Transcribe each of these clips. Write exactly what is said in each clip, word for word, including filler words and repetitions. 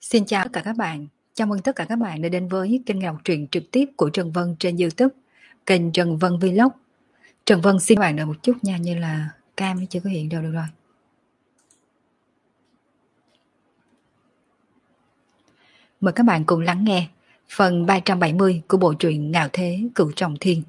Xin chào tất cả các bạn. Chào mừng tất cả các bạn đã đến với kênh đọc truyện trực tiếp của Trần Vân trên YouTube, kênh Trần Vân Vlog. Trần Vân xin các bạn đợi một chút nha, như là cam chưa có hiện đâu được rồi. Mời các bạn cùng lắng nghe phần ba trăm bảy mươi của bộ truyện Ngạo Thế Cửu Trọng Thiên.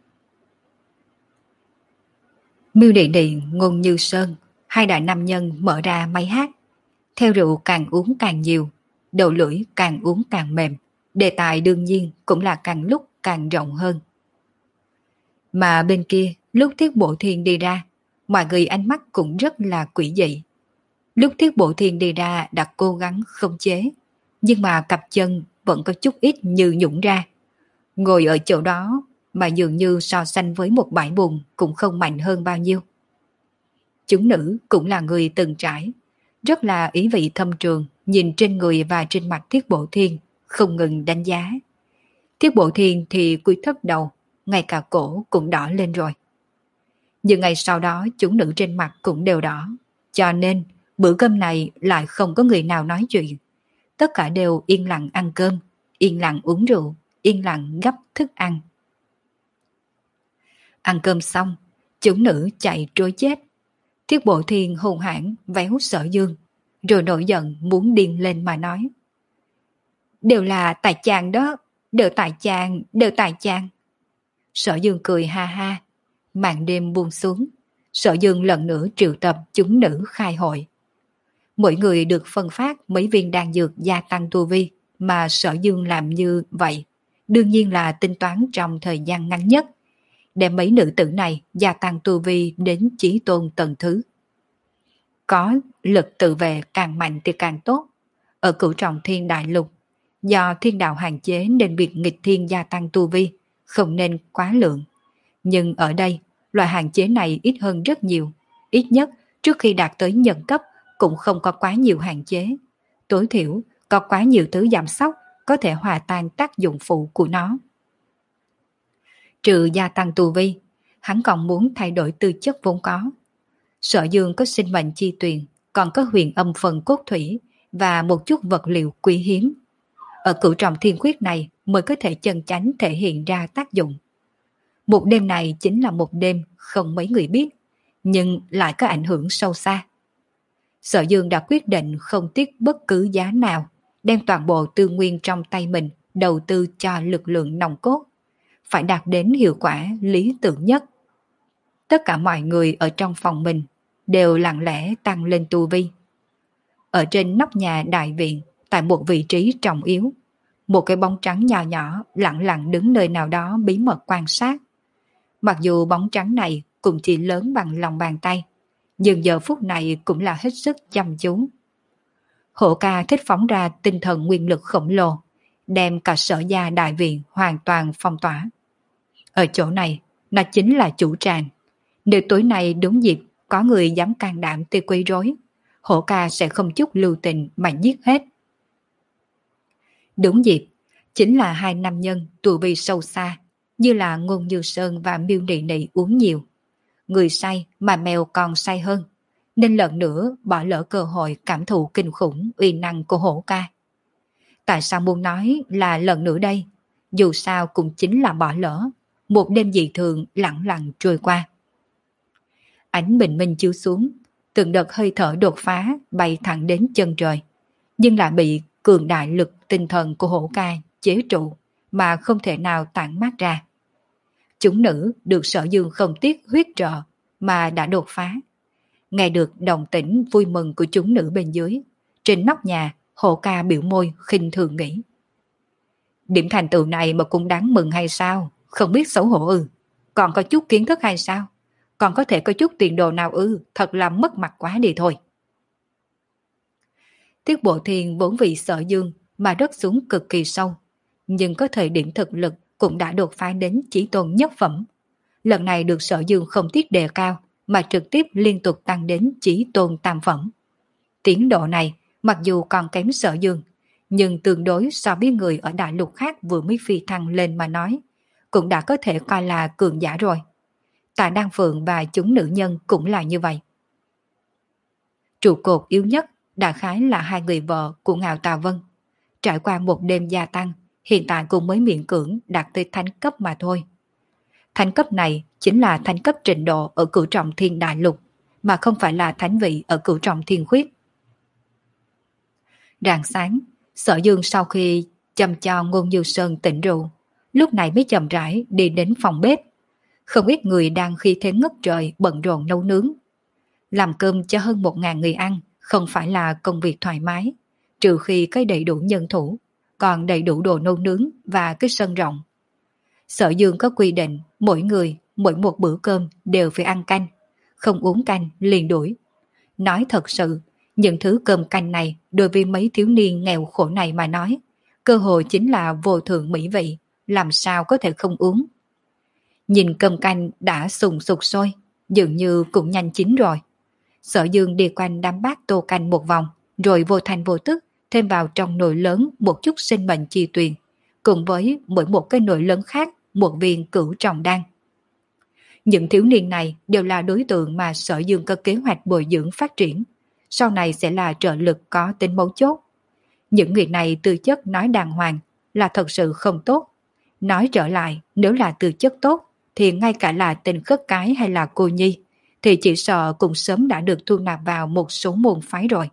Miêu Địa Địa, Ngôn Như Sơn, hai đại nam nhân mở ra máy hát. Theo rượu càng uống càng nhiều, đầu lưỡi càng uống càng mềm, đề tài đương nhiên cũng là càng lúc càng rộng hơn. Mà bên kia, lúc Thiết Bộ Thiên đi ra, mọi người ánh mắt cũng rất là quỷ dị. Lúc Thiết Bộ Thiên đi ra đã cố gắng khống chế, nhưng mà cặp chân vẫn có chút ít như nhũng ra. Ngồi ở chỗ đó mà dường như so sánh với một bãi bùn cũng không mạnh hơn bao nhiêu. Chúng nữ cũng là người từng trải, rất là ý vị thâm trường, nhìn trên người và trên mặt Thiết Bộ Thiên, không ngừng đánh giá. Thiết Bộ Thiên thì cúi thấp đầu, ngay cả cổ cũng đỏ lên rồi. Nhưng ngày sau đó chúng nữ trên mặt cũng đều đỏ, cho nên bữa cơm này lại không có người nào nói chuyện. Tất cả đều yên lặng ăn cơm, yên lặng uống rượu, yên lặng gắp thức ăn. Ăn cơm xong, chúng nữ chạy trối chết. Thiết Bộ Thiên hùng hãn véo Sở Dương, rồi nổi giận muốn điên lên mà nói. Đều là tại chàng đó, đều tại chàng, đều tại chàng. Sở Dương cười ha ha, màn đêm buông xuống, Sở Dương lần nữa triệu tập chúng nữ khai hội. Mỗi người được phân phát mấy viên đan dược gia tăng tu vi, mà Sở Dương làm như vậy, đương nhiên là tính toán trong thời gian ngắn nhất, để mấy nữ tử này gia tăng tu vi đến chí tôn tầng thứ. Có lực tự vệ càng mạnh thì càng tốt. Ở Cửu Trọng Thiên Đại Lục, do thiên đạo hạn chế nên việc nghịch thiên gia tăng tu vi không nên quá lượng. Nhưng ở đây, loại hạn chế này ít hơn rất nhiều. Ít nhất, trước khi đạt tới nhân cấp cũng không có quá nhiều hạn chế. Tối thiểu, có quá nhiều thứ giảm sóc có thể hòa tan tác dụng phụ của nó. Trừ gia tăng tu vi, hắn còn muốn thay đổi tư chất vốn có. Sở Dương có sinh mệnh chi tuyền, còn có huyền âm phần cốt thủy và một chút vật liệu quý hiếm. Ở Cửu Trọng Thiên Quyết này mới có thể chân chánh thể hiện ra tác dụng. Một đêm này chính là một đêm không mấy người biết, nhưng lại có ảnh hưởng sâu xa. Sở Dương đã quyết định không tiếc bất cứ giá nào, đem toàn bộ tư nguyên trong tay mình đầu tư cho lực lượng nòng cốt, phải đạt đến hiệu quả lý tưởng nhất. Tất cả mọi người ở trong phòng mình đều lặng lẽ tăng lên tu vi. Ở trên nóc nhà đại viện, tại một vị trí trọng yếu, một cái bóng trắng nhỏ nhỏ lặng lặng đứng nơi nào đó bí mật quan sát. Mặc dù bóng trắng này cũng chỉ lớn bằng lòng bàn tay, nhưng giờ phút này cũng là hết sức chăm chú. Hổ ca thích phóng ra tinh thần nguyên lực khổng lồ, đem cả Sở gia đại viện hoàn toàn phong tỏa. Ở chỗ này, nó chính là chủ tràng. Nếu tối nay đúng dịp có người dám can đảm tới quấy rối, Hổ ca sẽ không chút lưu tình mà giết hết. Đúng dịp, chính là hai nam nhân tu vi sâu xa, như là Ngôn Như Sơn và Miêu Nị Nị uống nhiều. Người say mà mèo còn say hơn, nên lần nữa bỏ lỡ cơ hội cảm thụ kinh khủng uy năng của Hổ ca. Tại sao muốn nói là lần nữa đây? Dù sao cũng chính là bỏ lỡ, một đêm dị thường lặng lặng trôi qua. Ánh bình minh chiếu xuống, từng đợt hơi thở đột phá bay thẳng đến chân trời, nhưng lại bị cường đại lực tinh thần của Hổ ca chế trụ mà không thể nào tản mát ra. Chúng nữ được Sở Dương không tiếc huyết trợ mà đã đột phá. Nghe được đồng tĩnh vui mừng của chúng nữ bên dưới, trên nóc nhà Hổ ca biểu môi khinh thường nghĩ. Điểm thành tựu này mà cũng đáng mừng hay sao? Không biết xấu hổ ư? Còn có chút kiến thức hay sao? Còn có thể có chút tiền đồ nào ư? Thật là mất mặt quá đi thôi. Tiết Bộ Thiên vốn vì Sở Dương mà rớt xuống cực kỳ sâu, nhưng có thời điểm thực lực cũng đã đột phá đến chỉ tôn nhất phẩm. Lần này được Sở Dương không tiếc đề cao mà trực tiếp liên tục tăng đến chỉ tôn tam phẩm. Tiến độ này mặc dù còn kém Sở Dương, nhưng tương đối so với người ở đại lục khác vừa mới phi thăng lên mà nói, cũng đã có thể coi là cường giả rồi. Tạ Đan Phượng và chúng nữ nhân cũng là như vậy. Trụ cột yếu nhất đại khái là hai người vợ của Ngạo Tà Vân, trải qua một đêm gia tăng, hiện tại cũng mới miễn cưỡng đạt tới thánh cấp mà thôi. Thánh cấp này chính là thánh cấp trình độ ở cửu trọng thiên đại lục, mà không phải là thánh vị ở cửu trọng thiên khuyết. Rạng sáng, Sở Dương sau khi chăm cho Ngôn Như Sơn tỉnh rượu, lúc này mới chậm rãi đi đến phòng bếp. Không ít người đang khi thế ngất trời bận rộn nấu nướng. Làm cơm cho hơn một ngàn người ăn không phải là công việc thoải mái, trừ khi có đầy đủ nhân thủ, còn đầy đủ đồ nấu nướng và cái sân rộng. Sở Dương có quy định mỗi người, mỗi một bữa cơm đều phải ăn canh, không uống canh liền đuổi. Nói thật sự, những thứ cơm canh này đối với mấy thiếu niên nghèo khổ này mà nói, cơ hội chính là vô thượng mỹ vị, làm sao có thể không uống. Nhìn cơm canh đã sùng sục sôi, dường như cũng nhanh chín rồi. Sở Dương đi quanh đám bát tô canh một vòng, rồi vô thành vô tức thêm vào trong nồi lớn một chút sinh mệnh chi tuyền, cùng với mỗi một cái nồi lớn khác một viên cửu trọng đan. Những thiếu niên này đều là đối tượng mà Sở Dương có kế hoạch bồi dưỡng phát triển, sau này sẽ là trợ lực có tính mấu chốt. Những người này tư chất nói đàng hoàng là thật sự không tốt. Nói trở lại, nếu là tư chất tốt, thì ngay cả là tình khất cái hay là cô nhi, thì chỉ sợ cũng sớm đã được thu nạp vào một số môn phái rồi.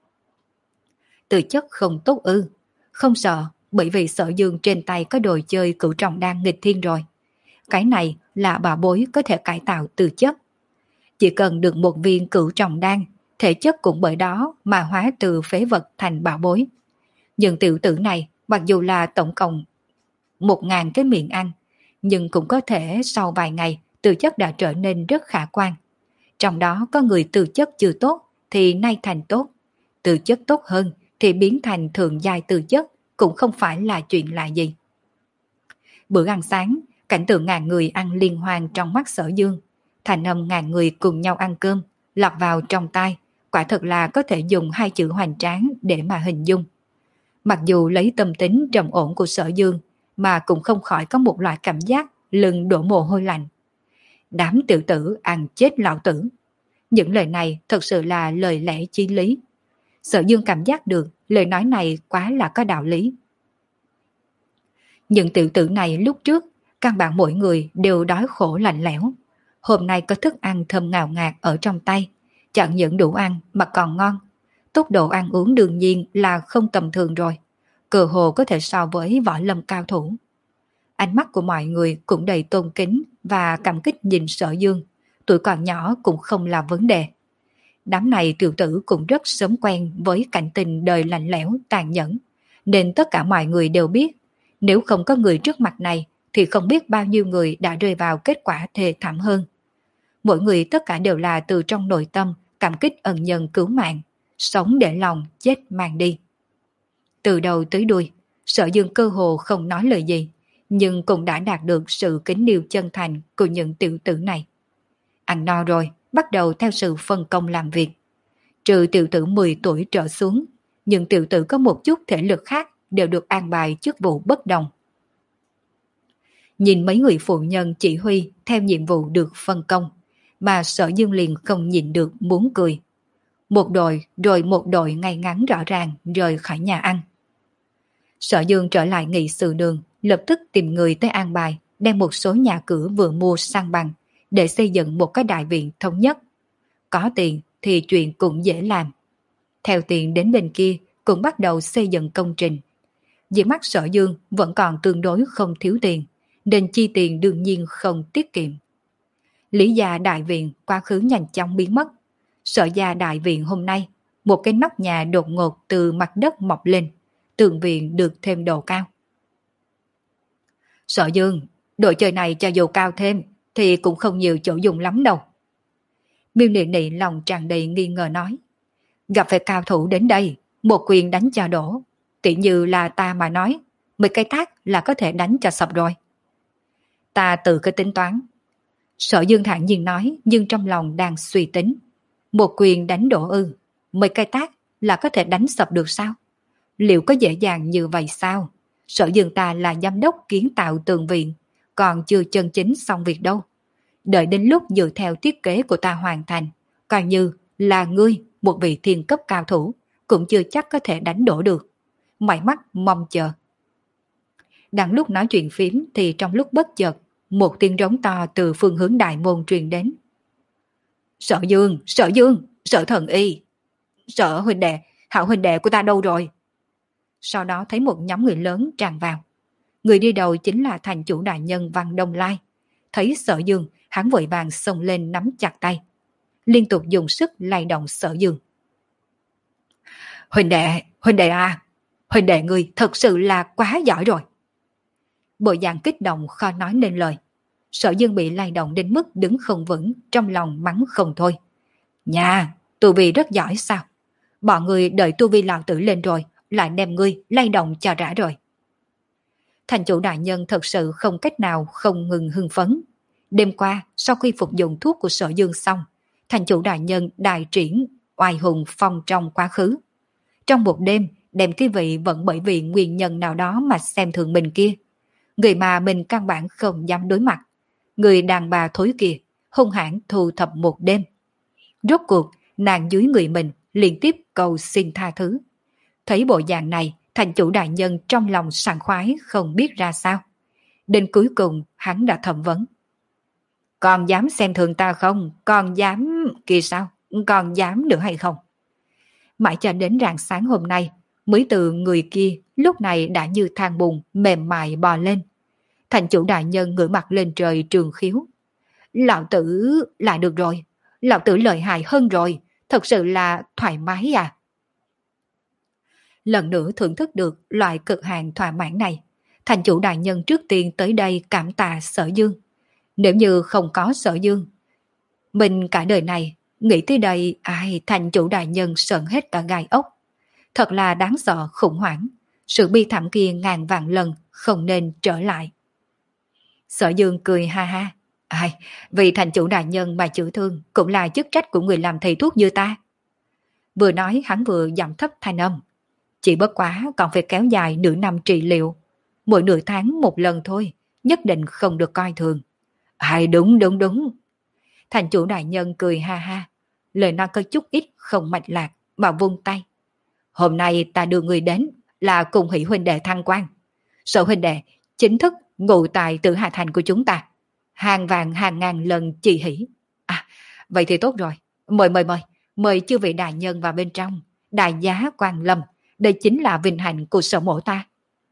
Tư chất không tốt ư, không sợ, bởi vì Sở Dương trên tay có đồ chơi cửu trọng đan nghịch thiên rồi. Cái này là bảo bối có thể cải tạo tư chất. Chỉ cần được một viên cửu trọng đan, thể chất cũng bởi đó mà hóa từ phế vật thành bảo bối. Nhưng tiểu tử này, mặc dù là tổng cộng một ngàn cái miệng ăn, nhưng cũng có thể sau vài ngày tư chất đã trở nên rất khả quan. Trong đó có người tư chất chưa tốt thì nay thành tốt, tư chất tốt hơn thì biến thành thượng giai tư chất, cũng không phải là chuyện lạ gì. Bữa ăn sáng, cảnh tượng ngàn người ăn liên hoan trong mắt Sở Dương, thành âm ngàn người cùng nhau ăn cơm lọt vào trong tai, quả thật là có thể dùng hai chữ hoành tráng để mà hình dung. Mặc dù lấy tâm tính trầm ổn của Sở Dương, mà cũng không khỏi có một loại cảm giác lưng đổ mồ hôi lạnh. Đám tiểu tử ăn chết lão tử. Những lời này thật sự là lời lẽ chí lý. Sở Dương cảm giác được lời nói này quá là có đạo lý. Những tiểu tử này lúc trước, căn bản mỗi người đều đói khổ lạnh lẽo. Hôm nay có thức ăn thơm ngào ngạt ở trong tay, chẳng những đủ ăn mà còn ngon. Tốc độ ăn uống đương nhiên là không tầm thường rồi, cơ hồ có thể so với võ lâm cao thủ. Ánh mắt của mọi người cũng đầy tôn kính và cảm kích nhìn Sở Dương, tuổi còn nhỏ cũng không là vấn đề. Đám này tiểu tử cũng rất sớm quen với cảnh tình đời lạnh lẽo, tàn nhẫn, nên tất cả mọi người đều biết, nếu không có người trước mặt này thì không biết bao nhiêu người đã rơi vào kết quả thê thảm hơn. Mỗi người tất cả đều là từ trong nội tâm cảm kích ân nhân cứu mạng, sống để lòng, chết mang đi. Từ đầu tới đuôi, Sở Dương cơ hồ không nói lời gì, nhưng cũng đã đạt được sự kính yêu chân thành của những tiểu tử này. Ăn no rồi, bắt đầu theo sự phân công làm việc. Trừ tiểu tử mười tuổi trở xuống, những tiểu tử có một chút thể lực khác đều được an bài chức vụ bất đồng. Nhìn mấy người phụ nhân chỉ huy theo nhiệm vụ được phân công, mà Sở Dương liền không nhịn được muốn cười. Một đội rồi một đội ngay ngắn rõ ràng rời khỏi nhà ăn. Sở Dương trở lại nghị sự đường, lập tức tìm người tới an bài, đem một số nhà cửa vừa mua sang bằng, để xây dựng một cái đại viện thống nhất. Có tiền thì chuyện cũng dễ làm. Theo tiền đến bên kia cũng bắt đầu xây dựng công trình. Dưới mắt Sở Dương vẫn còn tương đối không thiếu tiền, nên chi tiền đương nhiên không tiết kiệm. Lý gia đại viện quá khứ nhanh chóng biến mất. Sở gia đại viện hôm nay, một cái nóc nhà đột ngột từ mặt đất mọc lên, tường viện được thêm độ cao. Sở Dương, đội chơi này cho dù cao thêm thì cũng không nhiều chỗ dùng lắm đâu. Miêu Nị Nị lòng tràn đầy nghi ngờ nói. Gặp phải cao thủ đến đây, một quyền đánh cho đổ. Tỷ như là ta mà nói, mười cái thác là có thể đánh cho sập rồi. Ta tự cái tính toán. Sở Dương thản nhiên nói, nhưng trong lòng đang suy tính. Một quyền đánh đổ ư, mười cái tác là có thể đánh sập được sao? Liệu có dễ dàng như vậy sao? Sở Dương ta là giám đốc kiến tạo tường viện, còn chưa chân chính xong việc đâu. Đợi đến lúc dựa theo thiết kế của ta hoàn thành, coi như là ngươi, một vị thiên cấp cao thủ, cũng chưa chắc có thể đánh đổ được. mày mắt mong chờ. Đang lúc nói chuyện phím thì trong lúc bất chợt, một tiếng rống to từ phương hướng đại môn truyền đến. Sở Dương, Sở Dương, Sở Thần Y, Sở huynh đệ, Hạo huynh đệ của ta đâu rồi? Sau đó thấy một nhóm người lớn tràn vào. Người đi đầu chính là thành chủ đại nhân Văn Đông Lai. Thấy Sở Dương, hắn vội vàng xông lên nắm chặt tay, liên tục dùng sức lay động Sở Dương. Huynh đệ, huynh đệ à, huynh đệ người thật sự là quá giỏi rồi. Bộ dạng kích động khó nói nên lời. Sở Dương bị lay động đến mức đứng không vững, trong lòng mắng không thôi. Nhà, tu vi rất giỏi sao? Bọn người đợi tu vi lão tử lên rồi, lại đem ngươi lay động cho rã rồi. Thành chủ đại nhân thật sự không cách nào không ngừng hưng phấn. Đêm qua, sau khi phục dụng thuốc của Sở Dương xong, thành chủ đại nhân đại triển oai hùng phong trong quá khứ. Trong một đêm, đem cái vị vẫn bởi vì nguyên nhân nào đó mà xem thường mình kia. Người mà mình căn bản không dám đối mặt. Người đàn bà thối kia, hung hãn thu thập một đêm. Rốt cuộc, nàng dưới người mình liên tiếp cầu xin tha thứ. Thấy bộ dạng này, thành chủ đại nhân trong lòng sảng khoái không biết ra sao. Đến cuối cùng, hắn đã thẩm vấn. Còn dám xem thường ta không? Còn dám... Kìa sao? Còn dám nữa hay không? Mãi cho đến rạng sáng hôm nay, mới từ người kia lúc này đã như than bùn mềm mại bò lên. Thành chủ đại nhân ngửa mặt lên trời trường khiếu. Lão tử là được rồi. Lão tử lợi hại hơn rồi. Thật sự là thoải mái à. Lần nữa thưởng thức được loại cực hạn thỏa mãn này. Thành chủ đại nhân trước tiên tới đây cảm tạ Sở Dương. Nếu như không có Sở Dương, mình cả đời này nghĩ tới đây ai thành chủ đại nhân sợn hết cả gai ốc. Thật là đáng sợ khủng hoảng. Sự bi thảm kia ngàn vạn lần không nên trở lại. Sở Dương cười ha ha. Ai, vì thành chủ đại nhân mà chịu thương cũng là chức trách của người làm thầy thuốc như ta. Vừa nói hắn vừa giảm thấp thanh âm. Chỉ bất quá còn phải kéo dài nửa năm trị liệu. Mỗi nửa tháng một lần thôi, nhất định không được coi thường. Ai đúng đúng đúng. Thành chủ đại nhân cười ha ha. Lời nói có chút ít không mạch lạc mà vung tay. Hôm nay ta đưa người đến là cùng hỷ huynh đệ thăng quan. Sở huynh đệ chính thức ngụ tại Tử Hà Thành của chúng ta. Hàng vàng hàng ngàn lần chỉ hỷ. À, vậy thì tốt rồi. Mời mời mời. Mời chư vị đại nhân vào bên trong. Đại giá Quan Lâm. Đây chính là vinh hạnh của sở mổ ta.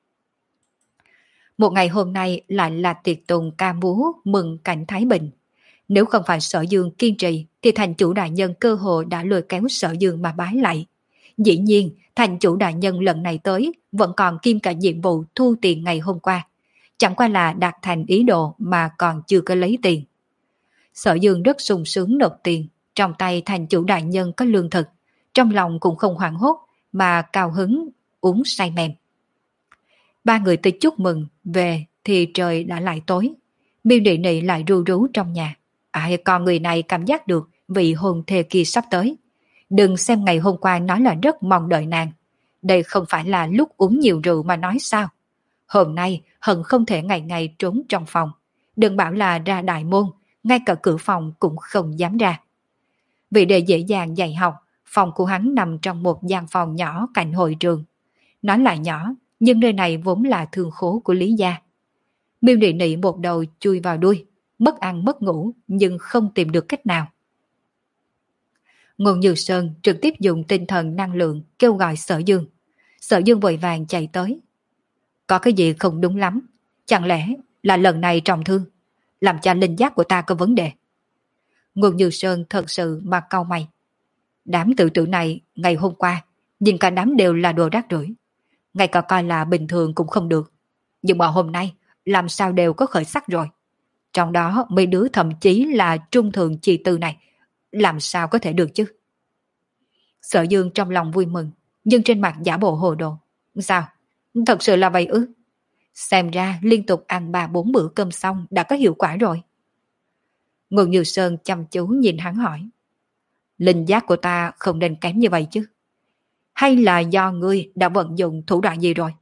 Một ngày hôm nay lại là tiệc tùng ca múa mừng cảnh Thái Bình. Nếu không phải Sở Dương kiên trì thì thành chủ đại nhân cơ hội đã lôi kéo Sở Dương mà bái lại. Dĩ nhiên, thành chủ đại nhân lần này tới vẫn còn kiêm cả nhiệm vụ thu tiền ngày hôm qua. Chẳng qua là đạt thành ý đồ mà còn chưa có lấy tiền. Sở Dương rất sung sướng nộp tiền, trong tay thành chủ đại nhân có lương thực, trong lòng cũng không hoảng hốt mà cao hứng uống say mềm. Ba người tới chúc mừng, về thì trời đã lại tối. Miêu Nị Nị lại ru rú trong nhà. À, con người này cảm giác được vị hôn thê kia sắp tới. Đừng xem ngày hôm qua nói là rất mong đợi nàng. Đây không phải là lúc uống nhiều rượu mà nói sao. Hôm nay hận không thể ngày ngày trốn trong phòng. Đừng bảo là ra đại môn, ngay cả cửa phòng cũng không dám ra. Vì để dễ dàng dạy học, phòng của hắn nằm trong một gian phòng nhỏ cạnh hội trường. Nói là nhỏ, nhưng nơi này vốn là thương khố của Lý gia. Miêu Nị Nị một đầu chui vào đuôi, mất ăn mất ngủ nhưng không tìm được cách nào. Ngôn Như Sơn trực tiếp dùng tinh thần năng lượng kêu gọi Sở Dương. Sở Dương vội vàng chạy tới. Có cái gì không đúng lắm? Chẳng lẽ là lần này trọng thương, làm cho linh giác của ta có vấn đề? Ngôn Như Sơn thật sự mà cau mày. Đám tự tử này ngày hôm qua, nhìn cả đám đều là đồ rác rưởi. Ngay cả coi là bình thường cũng không được. Nhưng mà hôm nay, làm sao đều có khởi sắc rồi. Trong đó mấy đứa thậm chí là trung thường chi tư này, làm sao có thể được chứ? Sở Dương trong lòng vui mừng, nhưng trên mặt giả bộ hồ đồ. Sao? Thật sự là vậy ư? Xem ra liên tục ăn ba bốn bữa cơm xong đã có hiệu quả rồi. Ngôn Như Sơn chăm chú nhìn hắn hỏi. Linh giác của ta không nên kém như vậy chứ? Hay là do ngươi đã vận dụng thủ đoạn gì rồi?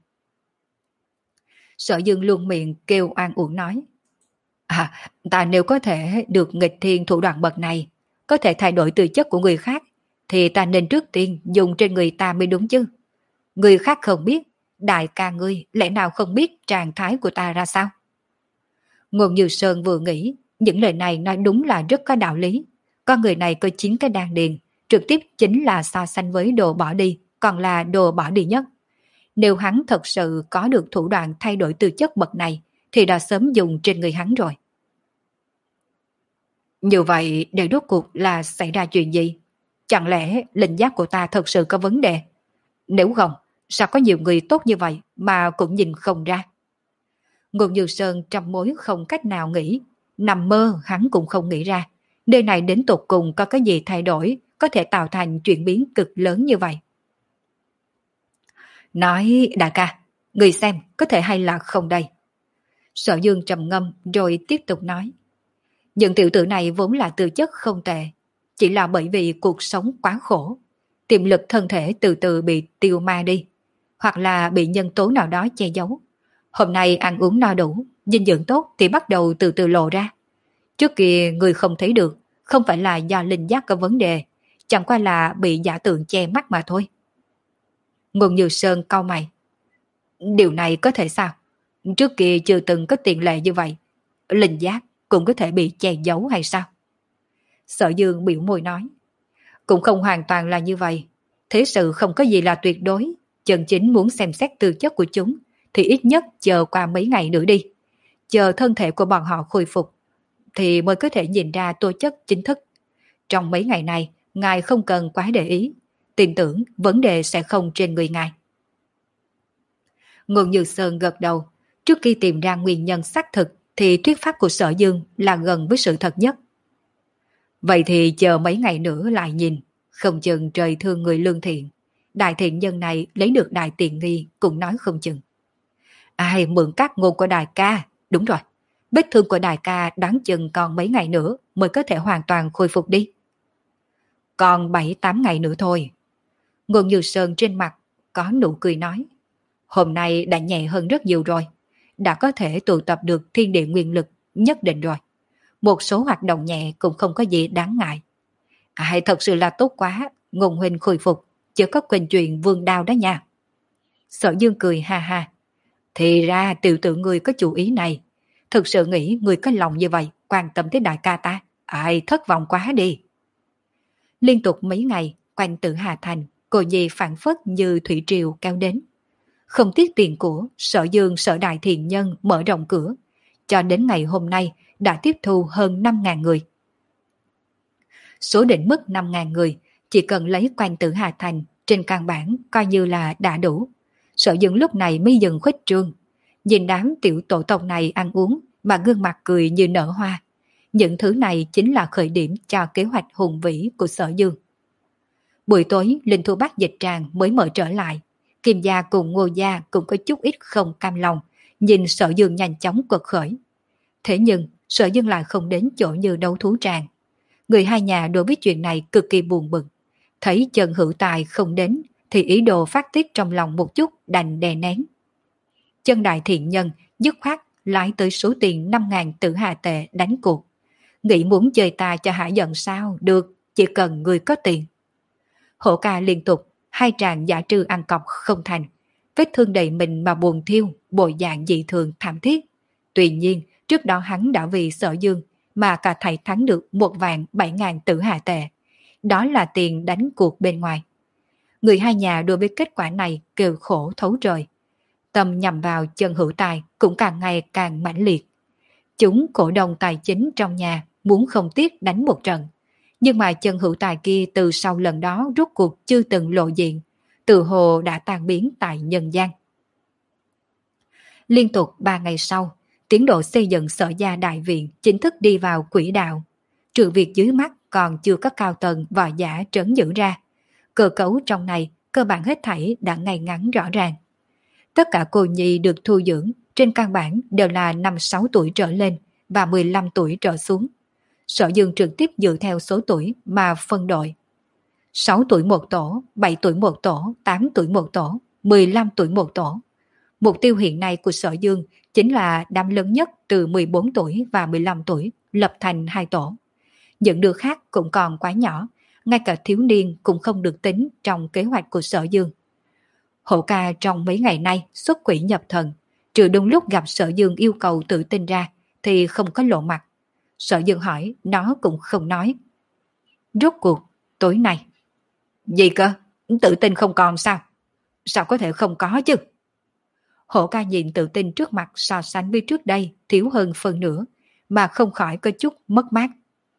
Sở Dương luôn miệng kêu oan uổng nói. À, ta nếu có thể được nghịch thiên thủ đoạn bậc này, có thể thay đổi tư chất của người khác, thì ta nên trước tiên dùng trên người ta mới đúng chứ. Người khác không biết, Đại ca ngươi lẽ nào không biết trạng thái của ta ra sao? Ngôn Như Sơn vừa nghĩ, những lời này nói đúng là rất có đạo lý. Con người này có chín cái đan điền, trực tiếp chính là so sánh với đồ bỏ đi, còn là đồ bỏ đi nhất. Nếu hắn thật sự có được thủ đoạn thay đổi tư chất bậc này, thì đã sớm dùng trên người hắn rồi. Như vậy, để rốt cuộc là xảy ra chuyện gì? Chẳng lẽ linh giác của ta thật sự có vấn đề? Nếu không, sao có nhiều người tốt như vậy mà cũng nhìn không ra? Ngôn Như Sơn trăm mối không cách nào nghĩ, nằm mơ hắn cũng không nghĩ ra. Nơi này đến tột cùng có cái gì thay đổi, có thể tạo thành chuyển biến cực lớn như vậy. Nói đại ca, người xem có thể hay là không đây? Sở Dương trầm ngâm rồi tiếp tục nói. Những tiểu tử này vốn là tư chất không tệ, chỉ là bởi vì cuộc sống quá khổ, tiềm lực thân thể từ từ bị tiêu ma đi, hoặc là bị nhân tố nào đó che giấu. Hôm nay ăn uống no đủ, dinh dưỡng tốt thì bắt đầu từ từ lộ ra. Trước kia người không thấy được, không phải là do linh giác có vấn đề, chẳng qua là bị giả tượng che mắt mà thôi. Ngôn Như Sơn cau mày. Điều này có thể sao? Trước kia chưa từng có tiền lệ như vậy. Linh giác cũng có thể bị che giấu hay sao? Sở Dương biểu môi nói. Cũng không hoàn toàn là như vậy. Thế sự không có gì là tuyệt đối. Chân chính muốn xem xét tư chất của chúng thì ít nhất chờ qua mấy ngày nữa đi. Chờ thân thể của bọn họ khôi phục thì mới có thể nhìn ra tố chất chính thức. Trong mấy ngày này, ngài không cần quá để ý. Tin tưởng vấn đề sẽ không trên người ngài. Ngôn Như Sơn gật đầu. Trước khi tìm ra nguyên nhân xác thực thì thuyết pháp của Sở Dương là gần với sự thật nhất. Vậy thì chờ mấy ngày nữa lại nhìn, không chừng trời thương người lương thiện. Đại thiện nhân này lấy được đại tiện nghi cũng nói không chừng. Ai mượn các ngôn của đại ca, đúng rồi. Vết thương của đại ca đáng chừng còn mấy ngày nữa mới có thể hoàn toàn khôi phục đi. Còn bảy tám ngày nữa thôi. Ngôn Như Sơn trên mặt có nụ cười nói. Hôm nay đã nhẹ hơn rất nhiều rồi. Đã có thể tụ tập được thiên địa nguyên lực nhất định rồi. Một số hoạt động nhẹ cũng không có gì đáng ngại. Ai thật sự là tốt quá. Ngôn huynh khôi phục, chứ có quên chuyện vương đao đó nha. Sở Dương cười ha ha. Thì ra tiểu tử người có chủ ý này. Thực sự nghĩ người có lòng như vậy, quan tâm tới đại ca ta. Ai thất vọng quá đi. Liên tục mấy ngày, quanh Tử Hà Thành, cô nhi phản phất như thủy triều kéo đến. Không tiếc tiền của, Sở Dương Sở Đại Thiện Nhân mở rộng cửa. Cho đến ngày hôm nay đã tiếp thu hơn năm nghìn người. Số định mức năm nghìn người, chỉ cần lấy quanh Tử Hà Thành, trên căn bản coi như là đã đủ. Sở Dương lúc này mới dừng khuếch trương. Nhìn đám tiểu tổ tộc này ăn uống mà gương mặt cười như nở hoa. Những thứ này chính là khởi điểm cho kế hoạch hùng vĩ của Sở Dương. Buổi tối, Linh Thu Bát Dịch Tràng mới mở trở lại. Kim Gia cùng Ngô Gia cũng có chút ít không cam lòng, nhìn Sở Dương nhanh chóng quật khởi. Thế nhưng, Sở Dương lại không đến chỗ như đấu thú tràng. Người hai nhà đối với chuyện này cực kỳ buồn bực. Thấy Trần Hữu Tài không đến, thì ý đồ phát tiết trong lòng một chút đành đè nén. Chân Đại Thiện Nhân dứt khoát lái tới số tiền năm nghìn Tử Hà tệ đánh cuộc. Nghĩ muốn chơi ta cho hả giận sao? Được, chỉ cần người có tiền. Hổ Ca liên tục hai tràng giả trư ăn cọc không thành, vết thương đầy mình mà buồn thiêu, bộ dạng dị thường thảm thiết. Tuy nhiên, trước đó hắn đã vì Sở Dương mà cả thầy thắng được một vạn bảy ngàn Tử Hà tệ. Đó là tiền đánh cuộc bên ngoài. Người hai nhà đối với kết quả này kêu khổ thấu trời. Tâm nhằm vào Trần Hữu Tài cũng càng ngày càng mãnh liệt. Chúng cổ đông tài chính trong nhà muốn không tiếc đánh một trận. Nhưng mà Trần Hữu Tài kia từ sau lần đó rốt cuộc chưa từng lộ diện, từ hồ đã tan biến tại nhân gian. Liên tục ba ngày sau, tiến độ xây dựng Sở Gia Đại Viện chính thức đi vào quỹ đạo. Trừ việc dưới mắt còn chưa có cao tầng và giả trấn giữ ra. Cơ cấu trong này cơ bản hết thảy đã ngay ngắn rõ ràng. Tất cả cô nhi được thu dưỡng trên căn bản đều là năm sáu tuổi trở lên và mười lăm tuổi trở xuống. Sở Dương trực tiếp dựa theo số tuổi mà phân đội. sáu tuổi một tổ, bảy tuổi một tổ, tám tuổi một tổ, mười lăm tuổi một tổ. Mục tiêu hiện nay của Sở Dương chính là đám lớn nhất từ mười bốn tuổi và mười lăm tuổi lập thành hai tổ. Những đứa khác cũng còn quá nhỏ, ngay cả thiếu niên cũng không được tính trong kế hoạch của Sở Dương. Hổ ca trong mấy ngày nay xuất quỷ nhập thần, trừ đúng lúc gặp Sở Dương yêu cầu tự tin ra thì không có lộ mặt. Sở Dương hỏi, nó cũng không nói. Rốt cuộc, tối nay. Gì cơ? Tự tin không còn sao? Sao có thể không có chứ? Hổ ca nhìn tự tin trước mặt so sánh với trước đây thiếu hơn phần nửa, mà không khỏi có chút mất mát.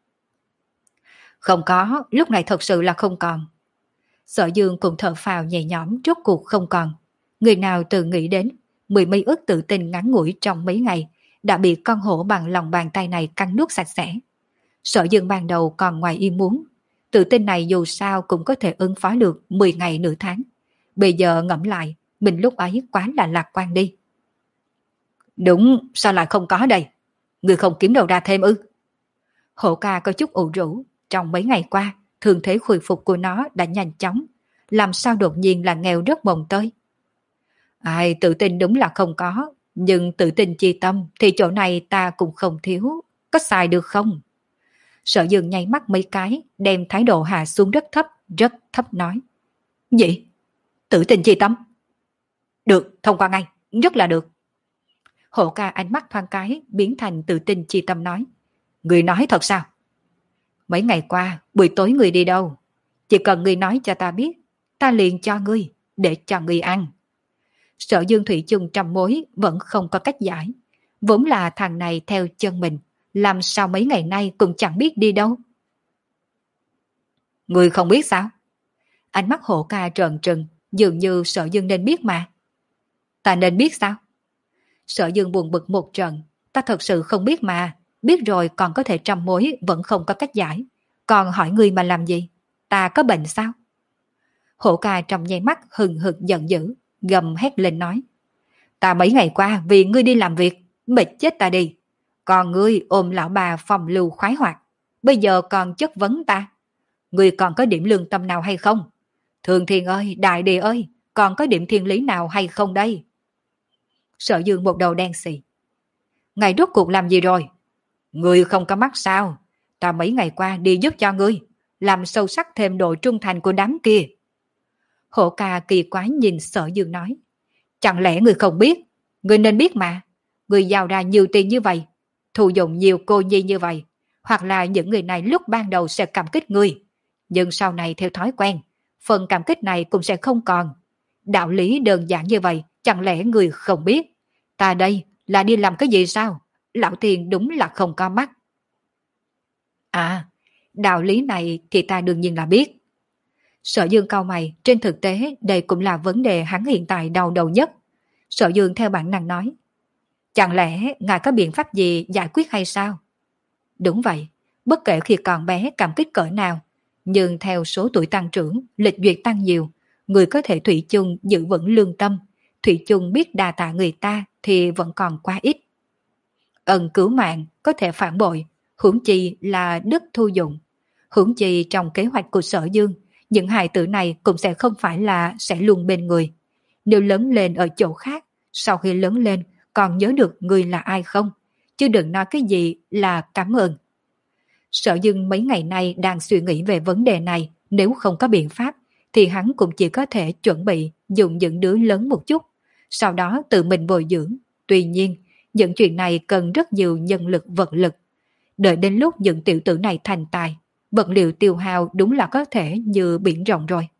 Không có, lúc này thật sự là không còn. Sở Dương cũng thở phào nhẹ nhõm, rốt cuộc không còn. Người nào tự nghĩ đến, mười mấy ức tự tin ngắn ngủi trong mấy ngày, đã bị con hổ bằng lòng bàn tay này cắn nuốt sạch sẽ. Sở Dương ban đầu còn ngoài ý muốn, tự tin này dù sao cũng có thể ứng phó được mười ngày nửa tháng. Bây giờ ngẫm lại, mình lúc ấy quá là lạc quan đi. Đúng, sao lại không có đây? Người không kiếm đâu ra thêm ư? Hổ ca có chút ủ rũ, trong mấy ngày qua, thương thế khôi phục của nó đã nhanh chóng, làm sao đột nhiên là nghèo rất mồng tơi. Ai, tự tin đúng là không có, nhưng tự tin chi tâm thì chỗ này ta cũng không thiếu, có xài được không? Sở Dương nháy mắt mấy cái, đem thái độ hạ xuống rất thấp, rất thấp nói. Gì? Tự tin chi tâm? Được, thông qua ngay, rất là được. Hổ ca ánh mắt thoáng cái, biến thành tự tin chi tâm nói. Người nói thật sao? Mấy ngày qua, buổi tối người đi đâu? Chỉ cần người nói cho ta biết, ta liền cho ngươi, để cho ngươi ăn. Sở Dương thủy chung trăm mối vẫn không có cách giải. Vốn là thằng này theo chân mình, làm sao mấy ngày nay cũng chẳng biết đi đâu. Người không biết sao? Ánh mắt hổ ca trợn trừng, dường như Sở Dương nên biết mà. Ta nên biết sao? Sở Dương buồn bực một trận, ta thật sự không biết mà, biết rồi còn có thể trăm mối vẫn không có cách giải. Còn hỏi ngươi mà làm gì? Ta có bệnh sao? Hổ ca trong nháy mắt hừng hực giận dữ, gầm hét lên nói. Ta mấy ngày qua vì ngươi đi làm việc, mệt chết ta đi. Còn ngươi ôm lão bà phòng lưu khoái hoạt, bây giờ còn chất vấn ta. Ngươi còn có điểm lương tâm nào hay không? Thường Thiên ơi, Đại Địa ơi, còn có điểm thiên lý nào hay không đây? Sở Dương một đầu đen xì. Ngày rốt cuộc làm gì rồi? Ngươi không có mắt sao? Ta mấy ngày qua đi giúp cho ngươi, làm sâu sắc thêm độ trung thành của đám kia. Hổ ca kỳ quái nhìn Sở Dương nói. Chẳng lẽ ngươi không biết? Ngươi nên biết mà. Ngươi giao ra nhiều tiền như vậy, thụ dụng nhiều cô nhi như vậy, hoặc là những người này lúc ban đầu sẽ cảm kích ngươi, nhưng sau này theo thói quen, phần cảm kích này cũng sẽ không còn. Đạo lý đơn giản như vậy, chẳng lẽ ngươi không biết? Ta đây là đi làm cái gì sao? Lão tiền đúng là không có mắt. À, đạo lý này thì ta đương nhiên là biết. Sở Dương cau mày, trên thực tế đây cũng là vấn đề hắn hiện tại đau đầu nhất. Sở Dương theo bản năng nói. Chẳng lẽ ngài có biện pháp gì giải quyết hay sao? Đúng vậy, bất kể khi còn bé cảm kích cỡ nào, nhưng theo số tuổi tăng trưởng, lịch duyệt tăng nhiều, người có thể thủy chung giữ vững lương tâm, thủy chung biết đà tạ người ta thì vẫn còn quá ít. Ân cứu mạng có thể phản bội, huống chi là đức thu dụng. Huống chi trong kế hoạch của Sở Dương, những hài tử này cũng sẽ không phải là sẽ luôn bên người. Nếu lớn lên ở chỗ khác, sau khi lớn lên còn nhớ được người là ai không? Chứ đừng nói cái gì là cảm ơn. Sở Dương mấy ngày nay đang suy nghĩ về vấn đề này, nếu không có biện pháp thì hắn cũng chỉ có thể chuẩn bị dùng những đứa lớn một chút, sau đó tự mình bồi dưỡng. Tuy nhiên, những chuyện này cần rất nhiều nhân lực vật lực. Đợi đến lúc những tiểu tử này thành tài, vật liệu tiêu hao đúng là có thể như biển rộng rồi.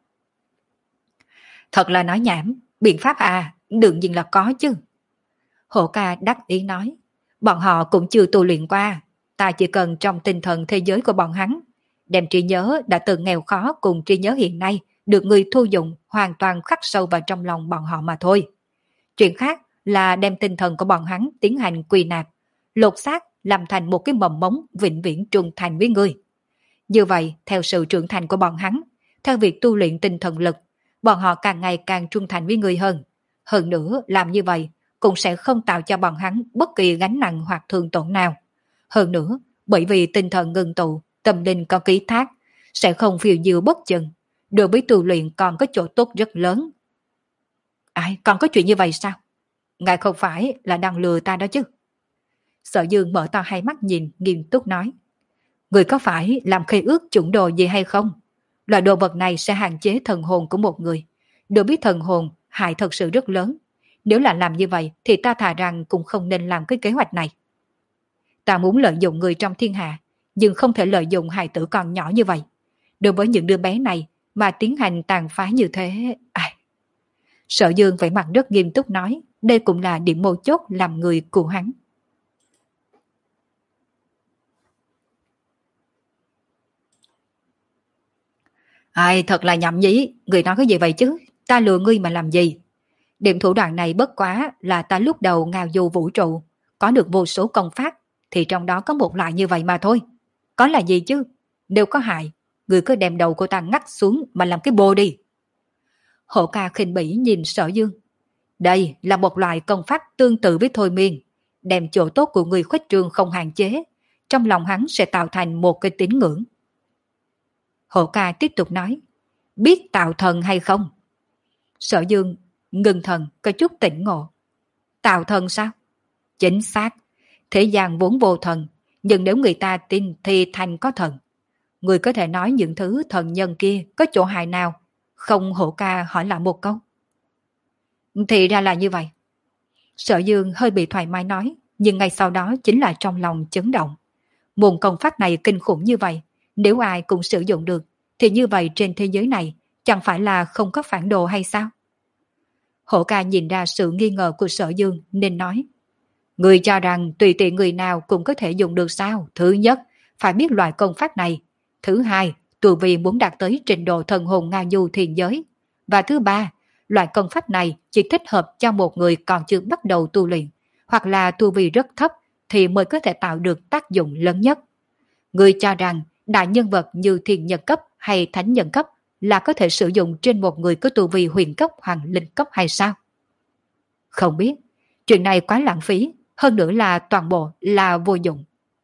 Thật là nói nhảm, biện pháp à, đương nhiên là có chứ. Hổ ca đắc ý nói, bọn họ cũng chưa tu luyện qua, ta chỉ cần trong tinh thần thế giới của bọn hắn, đem trí nhớ đã từng nghèo khó cùng trí nhớ hiện nay được người thu dụng hoàn toàn khắc sâu vào trong lòng bọn họ mà thôi. Chuyện khác là đem tinh thần của bọn hắn tiến hành quy nạp, lột xác làm thành một cái mầm mống vĩnh viễn trung thành với người. Như vậy, theo sự trưởng thành của bọn hắn, theo việc tu luyện tinh thần lực, bọn họ càng ngày càng trung thành với người hơn. Hơn nữa, làm như vậy cũng sẽ không tạo cho bọn hắn bất kỳ gánh nặng hoặc thương tổn nào. Hơn nữa, bởi vì tinh thần ngưng tụ, tâm linh có ký thác, sẽ không phiêu diêu bất chừng. Đối với tu luyện còn có chỗ tốt rất lớn. Ai, còn có chuyện như vậy sao? Ngài không phải là đang lừa ta đó chứ? Sở Dương mở to hai mắt nhìn, nghiêm túc nói. Người có phải làm khế ước chủng đồ gì hay không? Loại đồ vật này sẽ hạn chế thần hồn của một người. Đối với thần hồn, hại thật sự rất lớn. Nếu là làm như vậy thì ta thà rằng cũng không nên làm cái kế hoạch này. Ta muốn lợi dụng người trong thiên hạ, nhưng không thể lợi dụng hài tử còn nhỏ như vậy. Đối với những đứa bé này mà tiến hành tàn phá như thế... À. Sở Dương vẻ mặt rất nghiêm túc nói, đây cũng là điểm mấu chốt làm người của hắn. Ai thật là nhậm nhí, người nói cái gì vậy chứ, ta lừa ngươi mà làm gì? Điểm thủ đoạn này bất quá là ta lúc đầu ngao du vũ trụ, có được vô số công pháp, thì trong đó có một loại như vậy mà thôi. Có là gì chứ? Nếu có hại, người cứ đem đầu của ta ngắt xuống mà làm cái bô đi. Hổ ca khinh bỉ nhìn Sở Dương. Đây là một loại công pháp tương tự với thôi miên, đem chỗ tốt của người khuếch trương không hạn chế, trong lòng hắn sẽ tạo thành một cái tín ngưỡng. Hổ ca tiếp tục nói, biết tạo thần hay không? Sở Dương ngưng thần có chút tỉnh ngộ. Tạo thần sao? Chính xác, thế gian vốn vô thần, nhưng nếu người ta tin thì thành có thần. Người có thể nói những thứ thần nhân kia có chỗ hại nào? Không. Hổ ca hỏi lại một câu. Thì ra là như vậy. Sở Dương hơi bị thoải mái nói, nhưng ngay sau đó chính là trong lòng chấn động. Môn công pháp này kinh khủng như vậy, nếu ai cũng sử dụng được, thì như vậy trên thế giới này chẳng phải là không có phản đồ hay sao? Hổ ca nhìn ra sự nghi ngờ của Sở Dương nên nói, người cho rằng tùy tiện người nào cũng có thể dùng được sao? Thứ nhất, phải biết loại công pháp này. Thứ hai, tu vi muốn đạt tới trình độ thần hồn ngao du thiền giới. Và thứ ba, loại công pháp này chỉ thích hợp cho một người còn chưa bắt đầu tu luyện, hoặc là tu vi rất thấp thì mới có thể tạo được tác dụng lớn nhất. Người cho rằng đại nhân vật như thiền nhân cấp hay thánh nhân cấp là có thể sử dụng trên một người có tu vi huyền cấp hoặc linh cấp hay sao? Không biết, chuyện này quá lãng phí, hơn nữa là toàn bộ là vô dụng.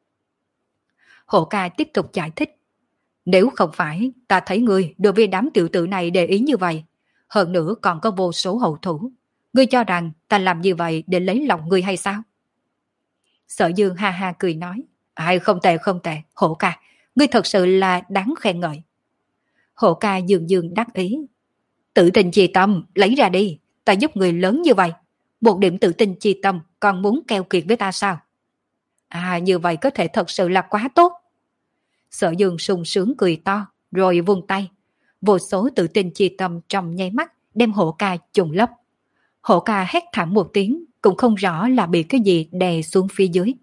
Hổ ca tiếp tục giải thích. Nếu không phải ta thấy người đối với đám tiểu tử này để ý như vậy, hơn nữa còn có vô số hậu thủ, ngươi cho rằng ta làm như vậy để lấy lòng ngươi hay sao? Sở Dương ha ha cười nói, ai không tệ không tệ, Hổ ca, ngươi thật sự là đáng khen ngợi. Hổ ca dường dường đắc ý. Tự tin chi tâm, lấy ra đi, ta giúp người lớn như vậy. Một điểm tự tin chi tâm còn muốn keo kiệt với ta sao? À, như vậy có thể thật sự là quá tốt. Sở Dương sung sướng cười to, rồi vung tay. Vô số tự tin chi tâm trong nháy mắt đem Hổ ca trùng lấp. Hổ ca hét thảm một tiếng, cũng không rõ là bị cái gì đè xuống phía dưới.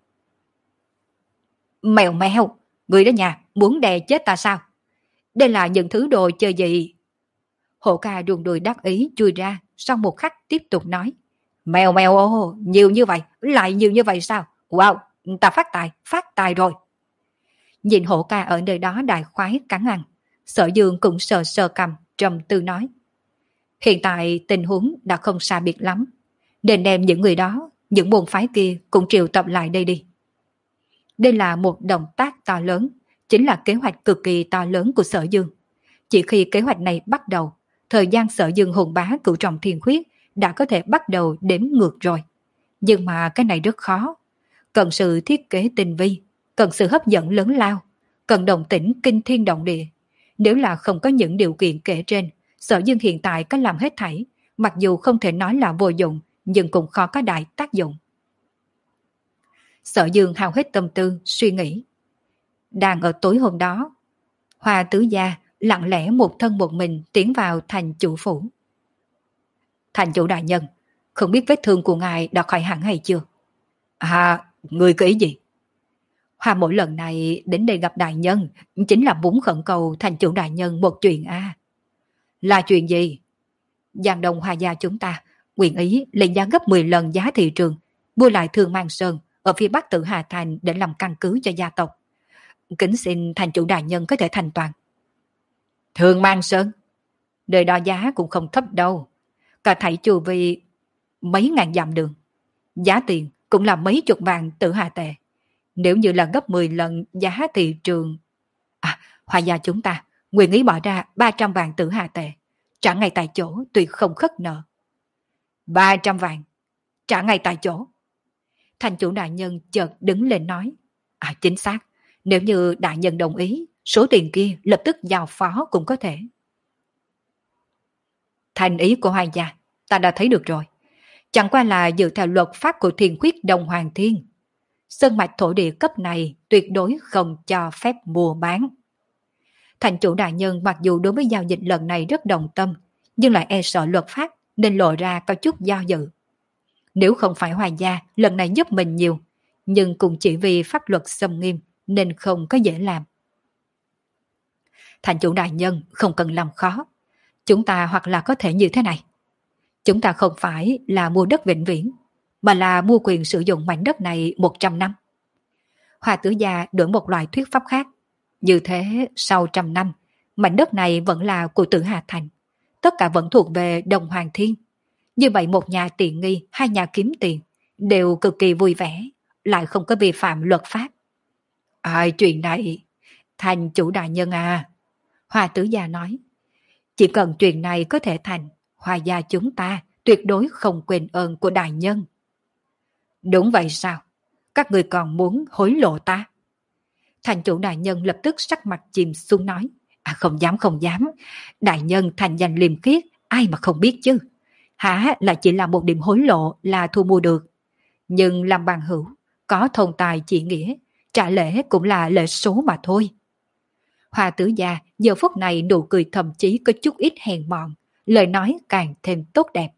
Mèo mèo, người đó nhà muốn đè chết ta sao? Đây là những thứ đồ chơi gì? Hổ ca đùn đùi đắc ý chui ra, sau một khắc tiếp tục nói. Mèo mèo ô, nhiều như vậy, lại nhiều như vậy sao? Wow, ta phát tài, phát tài rồi. Nhìn Hổ ca ở nơi đó đại khoái cắn ăn, Sở Dương cũng sờ sờ cầm, trầm tư nói. Hiện tại tình huống đã không xa biệt lắm, nên đem những người đó, những môn phái kia cũng triệu tập lại đây đi. Đây là một động tác to lớn, chính là kế hoạch cực kỳ to lớn của Sở Dương. Chỉ khi kế hoạch này bắt đầu, thời gian Sở Dương hùng bá cửu trọng thiên khuyết đã có thể bắt đầu đếm ngược rồi. Nhưng mà cái này rất khó, cần sự thiết kế tinh vi, cần sự hấp dẫn lớn lao, cần đồng tĩnh kinh thiên động địa. Nếu là không có những điều kiện kể trên, Sở Dương hiện tại có làm hết thảy, mặc dù không thể nói là vô dụng, nhưng cũng khó có đại tác dụng. Sở Dương hao hết tâm tư, suy nghĩ. Đang ở tối hôm đó, Hoa tứ gia lặng lẽ một thân một mình tiến vào thành chủ phủ. Thành chủ đại nhân, không biết vết thương của ngài đã khỏi hẳn hay chưa? À, người có ý gì? Hoa mỗi lần này đến đây gặp đại nhân, chính là muốn khẩn cầu thành chủ đại nhân một chuyện à. Là chuyện gì? Giang Đông Hoa gia chúng ta nguyện ý lên giá gấp mười lần giá thị trường, mua lại Thương Mang Sơn ở phía bắc Tử Hà Thành để làm căn cứ cho gia tộc. Kính xin thành chủ đại nhân có thể thành toàn. Thương Mang Sơn? Đời đó giá cũng không thấp đâu. Cả thảy chu vi mấy ngàn dặm đường. Giá tiền cũng là mấy chục vạn Tử Hà tệ. Nếu như là gấp mười lần giá thị trường... À, Hoa gia chúng ta nguyện ý bỏ ra ba trăm vạn Tử Hà tệ, trả ngay tại chỗ tuyệt không khất nợ. ba trăm vạn, trả ngay tại chỗ. Thành chủ đại nhân chợt đứng lên nói. À, chính xác, nếu như đại nhân đồng ý, số tiền kia lập tức giao phó cũng có thể. Thành ý của Hoàng gia, ta đã thấy được rồi. Chẳng qua là dựa theo luật pháp của Thiên Khuyết Đồng Hoàng Thiên. Sơn mạch thổ địa cấp này tuyệt đối không cho phép mua bán. Thành chủ đại nhân mặc dù đối với giao dịch lần này rất đồng tâm, nhưng lại e sợ luật pháp nên lộ ra có chút do dự. Nếu không phải Hoàng gia lần này giúp mình nhiều, nhưng cũng chỉ vì pháp luật xâm nghiêm nên không có dễ làm. Thành chủ đại nhân không cần làm khó. Chúng ta hoặc là có thể như thế này. Chúng ta không phải là mua đất vĩnh viễn, mà là mua quyền sử dụng mảnh đất này một trăm năm. Hoa tử gia đổi một loại thuyết pháp khác. Như thế sau trăm năm, mảnh đất này vẫn là của Tử Hà Thành. Tất cả vẫn thuộc về Đồng Hoàng Thiên. Như vậy một nhà tiện nghi, hai nhà kiếm tiền, đều cực kỳ vui vẻ, lại không có vi phạm luật pháp. Ai chuyện này, thành chủ đại nhân à. Hoa tử gia nói, chỉ cần chuyện này có thể thành, Hoa gia chúng ta tuyệt đối không quên ơn của đại nhân. Đúng vậy sao? Các người còn muốn hối lộ ta? Thành chủ đại nhân lập tức sắc mặt chìm xuống nói, à không dám không dám, đại nhân thành danh liêm khiết, ai mà không biết chứ. Hả là chỉ là một điểm hối lộ là thu mua được. Nhưng làm bằng hữu, có thông tài chỉ nghĩa, trả lễ cũng là lễ số mà thôi. Hoa tử gia giờ phút này nụ cười thậm chí có chút ít hèn mọn, lời nói càng thêm tốt đẹp.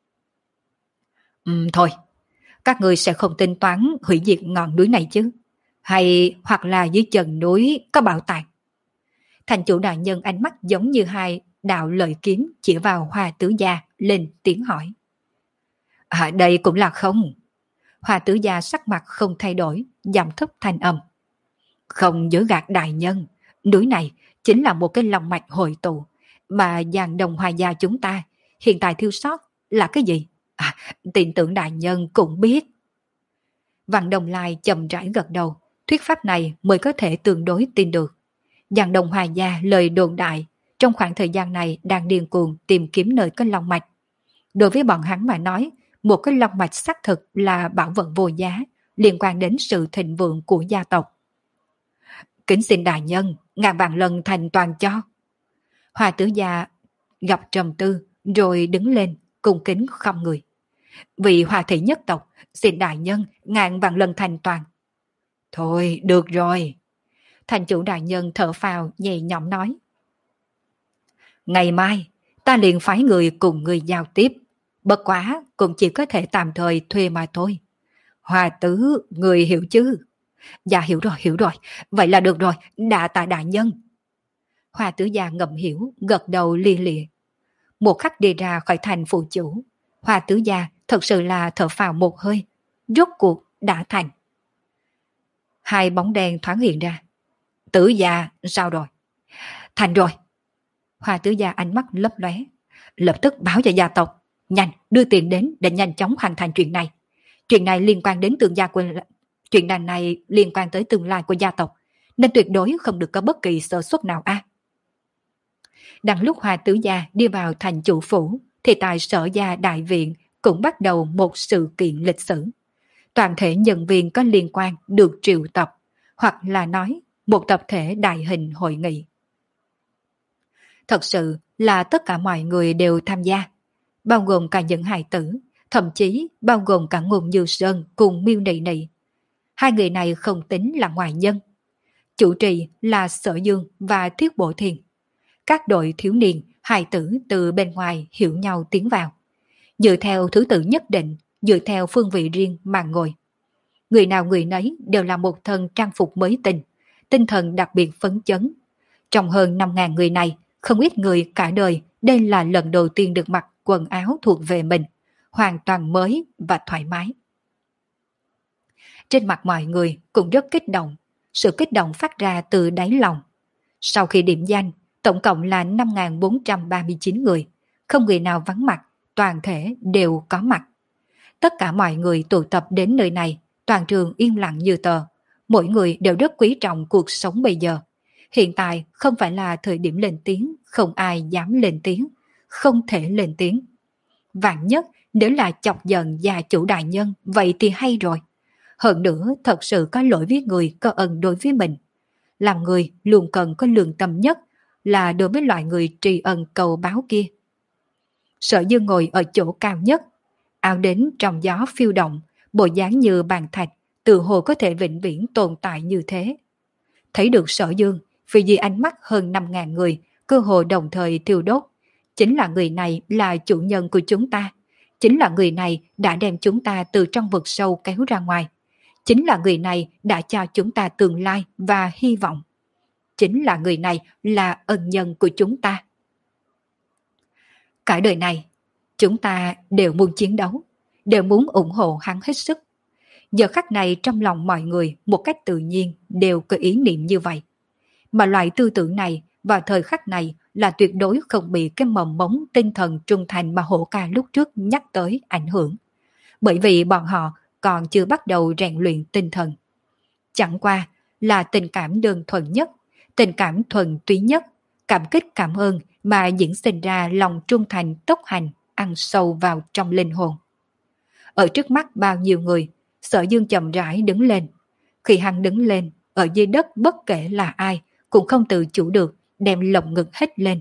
Ừm thôi, các người sẽ không tính toán hủy diệt ngọn núi này chứ? Hay hoặc là dưới chân núi có bảo tàng? Thành chủ đại nhân ánh mắt giống như hai đạo lợi kiếm chỉ vào Hoa tử gia lên tiếng hỏi. À đây cũng là không. Hoa tử gia sắc mặt không thay đổi, giảm thấp thanh âm. Không dối gạt đại nhân, núi này chính là một cái lòng mạch hội tụ, mà dàn đồng Hoa gia chúng ta hiện tại thiếu sót là cái gì? À, tin tưởng đại nhân cũng biết. Văn Đồng Lai chậm rãi gật đầu, thuyết pháp này mới có thể tương đối tin được. Dàn đồng Hoa gia lời đồn đại, trong khoảng thời gian này đang điên cuồng tìm kiếm nơi có long mạch. Đối với bọn hắn mà nói, một cái long mạch xác thực là bảo vật vô giá, liên quan đến sự thịnh vượng của gia tộc. Kính xin đại nhân, ngàn vạn lần thành toàn cho. Hoa tử gia gặp trầm tư, rồi đứng lên, cung kính không người. Vì Hoa thị nhất tộc, xin đại nhân ngàn vạn lần thành toàn. Thôi, được rồi. Thành chủ đại nhân thở phào nhẹ nhõm nói. Ngày mai, ta liền phái người cùng người giao tiếp. Bất quá, cũng chỉ có thể tạm thời thuê mà thôi. Hoa tứ, người hiểu chứ? Dạ hiểu rồi, hiểu rồi. Vậy là được rồi, đa tạ đại nhân. Hoa tử gia ngầm hiểu, gật đầu lia lịa. Một khắc đi ra khỏi thành phụ chủ, Hoa tử gia thật sự là thở phào một hơi. Rốt cuộc đã thành. Hai bóng đen thoáng hiện ra. Tử gia, sao rồi? Thành rồi. Hoa tử gia ánh mắt lấp lóe, lập tức báo cho gia tộc. Nhanh, đưa tiền đến để nhanh chóng hoàn thành chuyện này. Chuyện này liên quan đến tương gia của... Chuyện này, này liên quan tới tương lai của gia tộc, nên tuyệt đối không được có bất kỳ sơ suất nào a. À. Đang lúc Hoa tử gia đi vào thành chủ phủ, thì tại sở gia đại viện cũng bắt đầu một sự kiện lịch sử. Toàn thể nhân viên có liên quan được triệu tập, hoặc là nói một tập thể đại hình hội nghị. Thật sự là tất cả mọi người đều tham gia, bao gồm cả những hài tử, thậm chí bao gồm cả Ngôn Như Sơn cùng Miêu Nị Nị. Hai người này không tính là ngoại nhân. Chủ trì là Sở Dương và Thiết Bộ Thiền. Các đội thiếu niên, hài tử từ bên ngoài hiểu nhau tiến vào. Dựa theo thứ tự nhất định, dựa theo phương vị riêng mà ngồi. Người nào người nấy đều là một thân trang phục mới tinh, tinh thần đặc biệt phấn chấn. Trong hơn năm nghìn người này, không ít người cả đời đây là lần đầu tiên được mặc quần áo thuộc về mình, hoàn toàn mới và thoải mái. Trên mặt mọi người cũng rất kích động, sự kích động phát ra từ đáy lòng. Sau khi điểm danh, tổng cộng là năm nghìn bốn trăm ba mươi chín người, không người nào vắng mặt, toàn thể đều có mặt. Tất cả mọi người tụ tập đến nơi này, toàn trường yên lặng như tờ, mỗi người đều rất quý trọng cuộc sống bây giờ. Hiện tại không phải là thời điểm lên tiếng, không ai dám lên tiếng, không thể lên tiếng. Vạn nhất nếu là chọc giận gia chủ đại nhân, vậy thì hay rồi. Hơn nữa thật sự có lỗi với người có ân đối với mình. Làm người luôn cần có lương tâm nhất là đối với loại người tri ân cầu báo kia. Sở Dương ngồi ở chỗ cao nhất, áo đến trong gió phiêu động, bộ dáng như bàn thạch, tự hồ có thể vĩnh viễn tồn tại như thế. Thấy được Sở Dương, vì vì ánh mắt hơn năm ngàn người, cơ hồ đồng thời thiêu đốt. Chính là người này là chủ nhân của chúng ta. Chính là người này đã đem chúng ta từ trong vực sâu kéo ra ngoài. Chính là người này đã cho chúng ta tương lai và hy vọng. Chính là người này là ân nhân của chúng ta. Cả đời này, chúng ta đều muốn chiến đấu, đều muốn ủng hộ hắn hết sức. Giờ khắc này trong lòng mọi người một cách tự nhiên đều có ý niệm như vậy. Mà loại tư tưởng này vào thời khắc này là tuyệt đối không bị cái mầm mống tinh thần trung thành mà Hổ Ca lúc trước nhắc tới ảnh hưởng. Bởi vì bọn họ còn chưa bắt đầu rèn luyện tinh thần. Chẳng qua là tình cảm đơn thuần nhất, tình cảm thuần túy nhất, cảm kích cảm ơn mà diễn sinh ra lòng trung thành tốc hành ăn sâu vào trong linh hồn. Ở trước mắt bao nhiêu người, Sở Dương chậm rãi đứng lên. Khi hắn đứng lên, ở dưới đất bất kể là ai cũng không tự chủ được đem lồng ngực hết lên.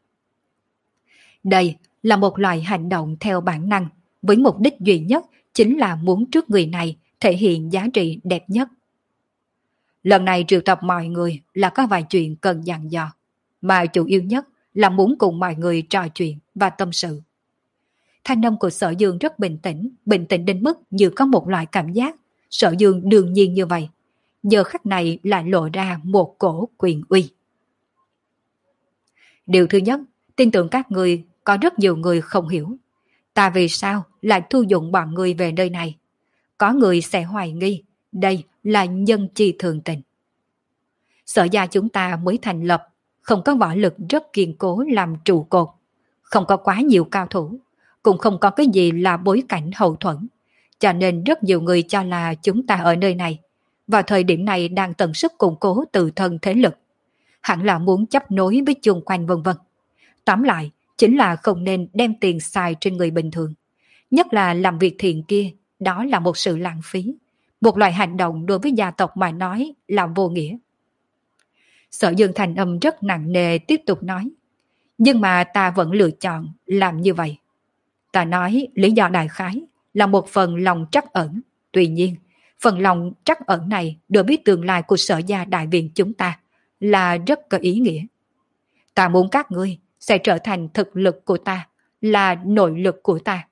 Đây là một loại hành động theo bản năng, với mục đích duy nhất chính là muốn trước người này thể hiện giá trị đẹp nhất. Lần này triệu tập mọi người là có vài chuyện cần dặn dò, mà chủ yếu nhất là muốn cùng mọi người trò chuyện và tâm sự. Thanh âm của Sở Dương rất bình tĩnh, bình tĩnh đến mức như có một loại cảm giác Sở Dương đương nhiên như vậy. Giờ khắc này lại lộ ra một cổ quyền uy. Điều thứ nhất, tin tưởng các người có rất nhiều người không hiểu. Ta vì sao lại thu dụng bọn người về nơi này? Có người sẽ hoài nghi đây là nhân chi thường tình. Sở gia chúng ta mới thành lập, không có võ lực rất kiên cố làm trụ cột, không có quá nhiều cao thủ, cũng không có cái gì là bối cảnh hậu thuẫn, cho nên rất nhiều người cho là chúng ta ở nơi này, vào thời điểm này đang tận sức củng cố tự thân thế lực, hẳn là muốn chấp nối với chung quanh vân vân. Tóm lại, chính là không nên đem tiền xài trên người bình thường, nhất là làm việc thiện kia, đó là một sự lãng phí, một loại hành động đối với gia tộc mà nói là vô nghĩa. Sở Dương thành âm rất nặng nề tiếp tục nói, nhưng mà ta vẫn lựa chọn làm như vậy. Ta nói lý do đại khái là một phần lòng trắc ẩn, tuy nhiên, phần lòng trắc ẩn này đối với tương lai của Sở gia đại viện chúng ta là rất có ý nghĩa. Ta muốn các ngươi sẽ trở thành thực lực của ta, là nội lực của ta.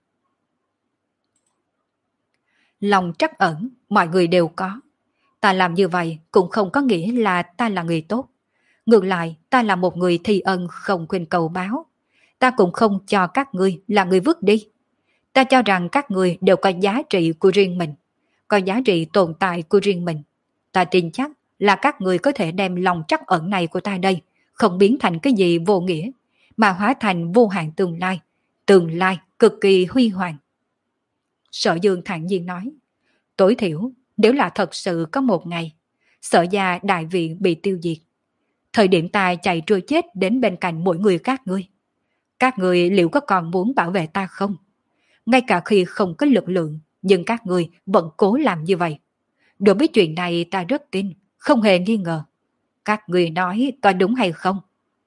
Lòng trắc ẩn mọi người đều có. Ta làm như vậy cũng không có nghĩa là ta là người tốt. Ngược lại, ta là một người thi ân không khuyên cầu báo. Ta cũng không cho các ngươi là người vứt đi. Ta cho rằng các ngươi đều có giá trị của riêng mình, có giá trị tồn tại của riêng mình. Ta tin chắc là các ngươi có thể đem lòng trắc ẩn này của ta đây, không biến thành cái gì vô nghĩa, mà hóa thành vô hạn tương lai, tương lai cực kỳ huy hoàng. Sở Dương thản nhiên nói, tối thiểu nếu là thật sự có một ngày, Sở gia đại viện bị tiêu diệt, thời điểm ta chạy trôi chết đến bên cạnh mỗi người các ngươi, các ngươi liệu có còn muốn bảo vệ ta không? Ngay cả khi không có lực lượng, nhưng các ngươi vẫn cố làm như vậy. Đối với chuyện này ta rất tin, không hề nghi ngờ. Các ngươi nói có đúng hay không?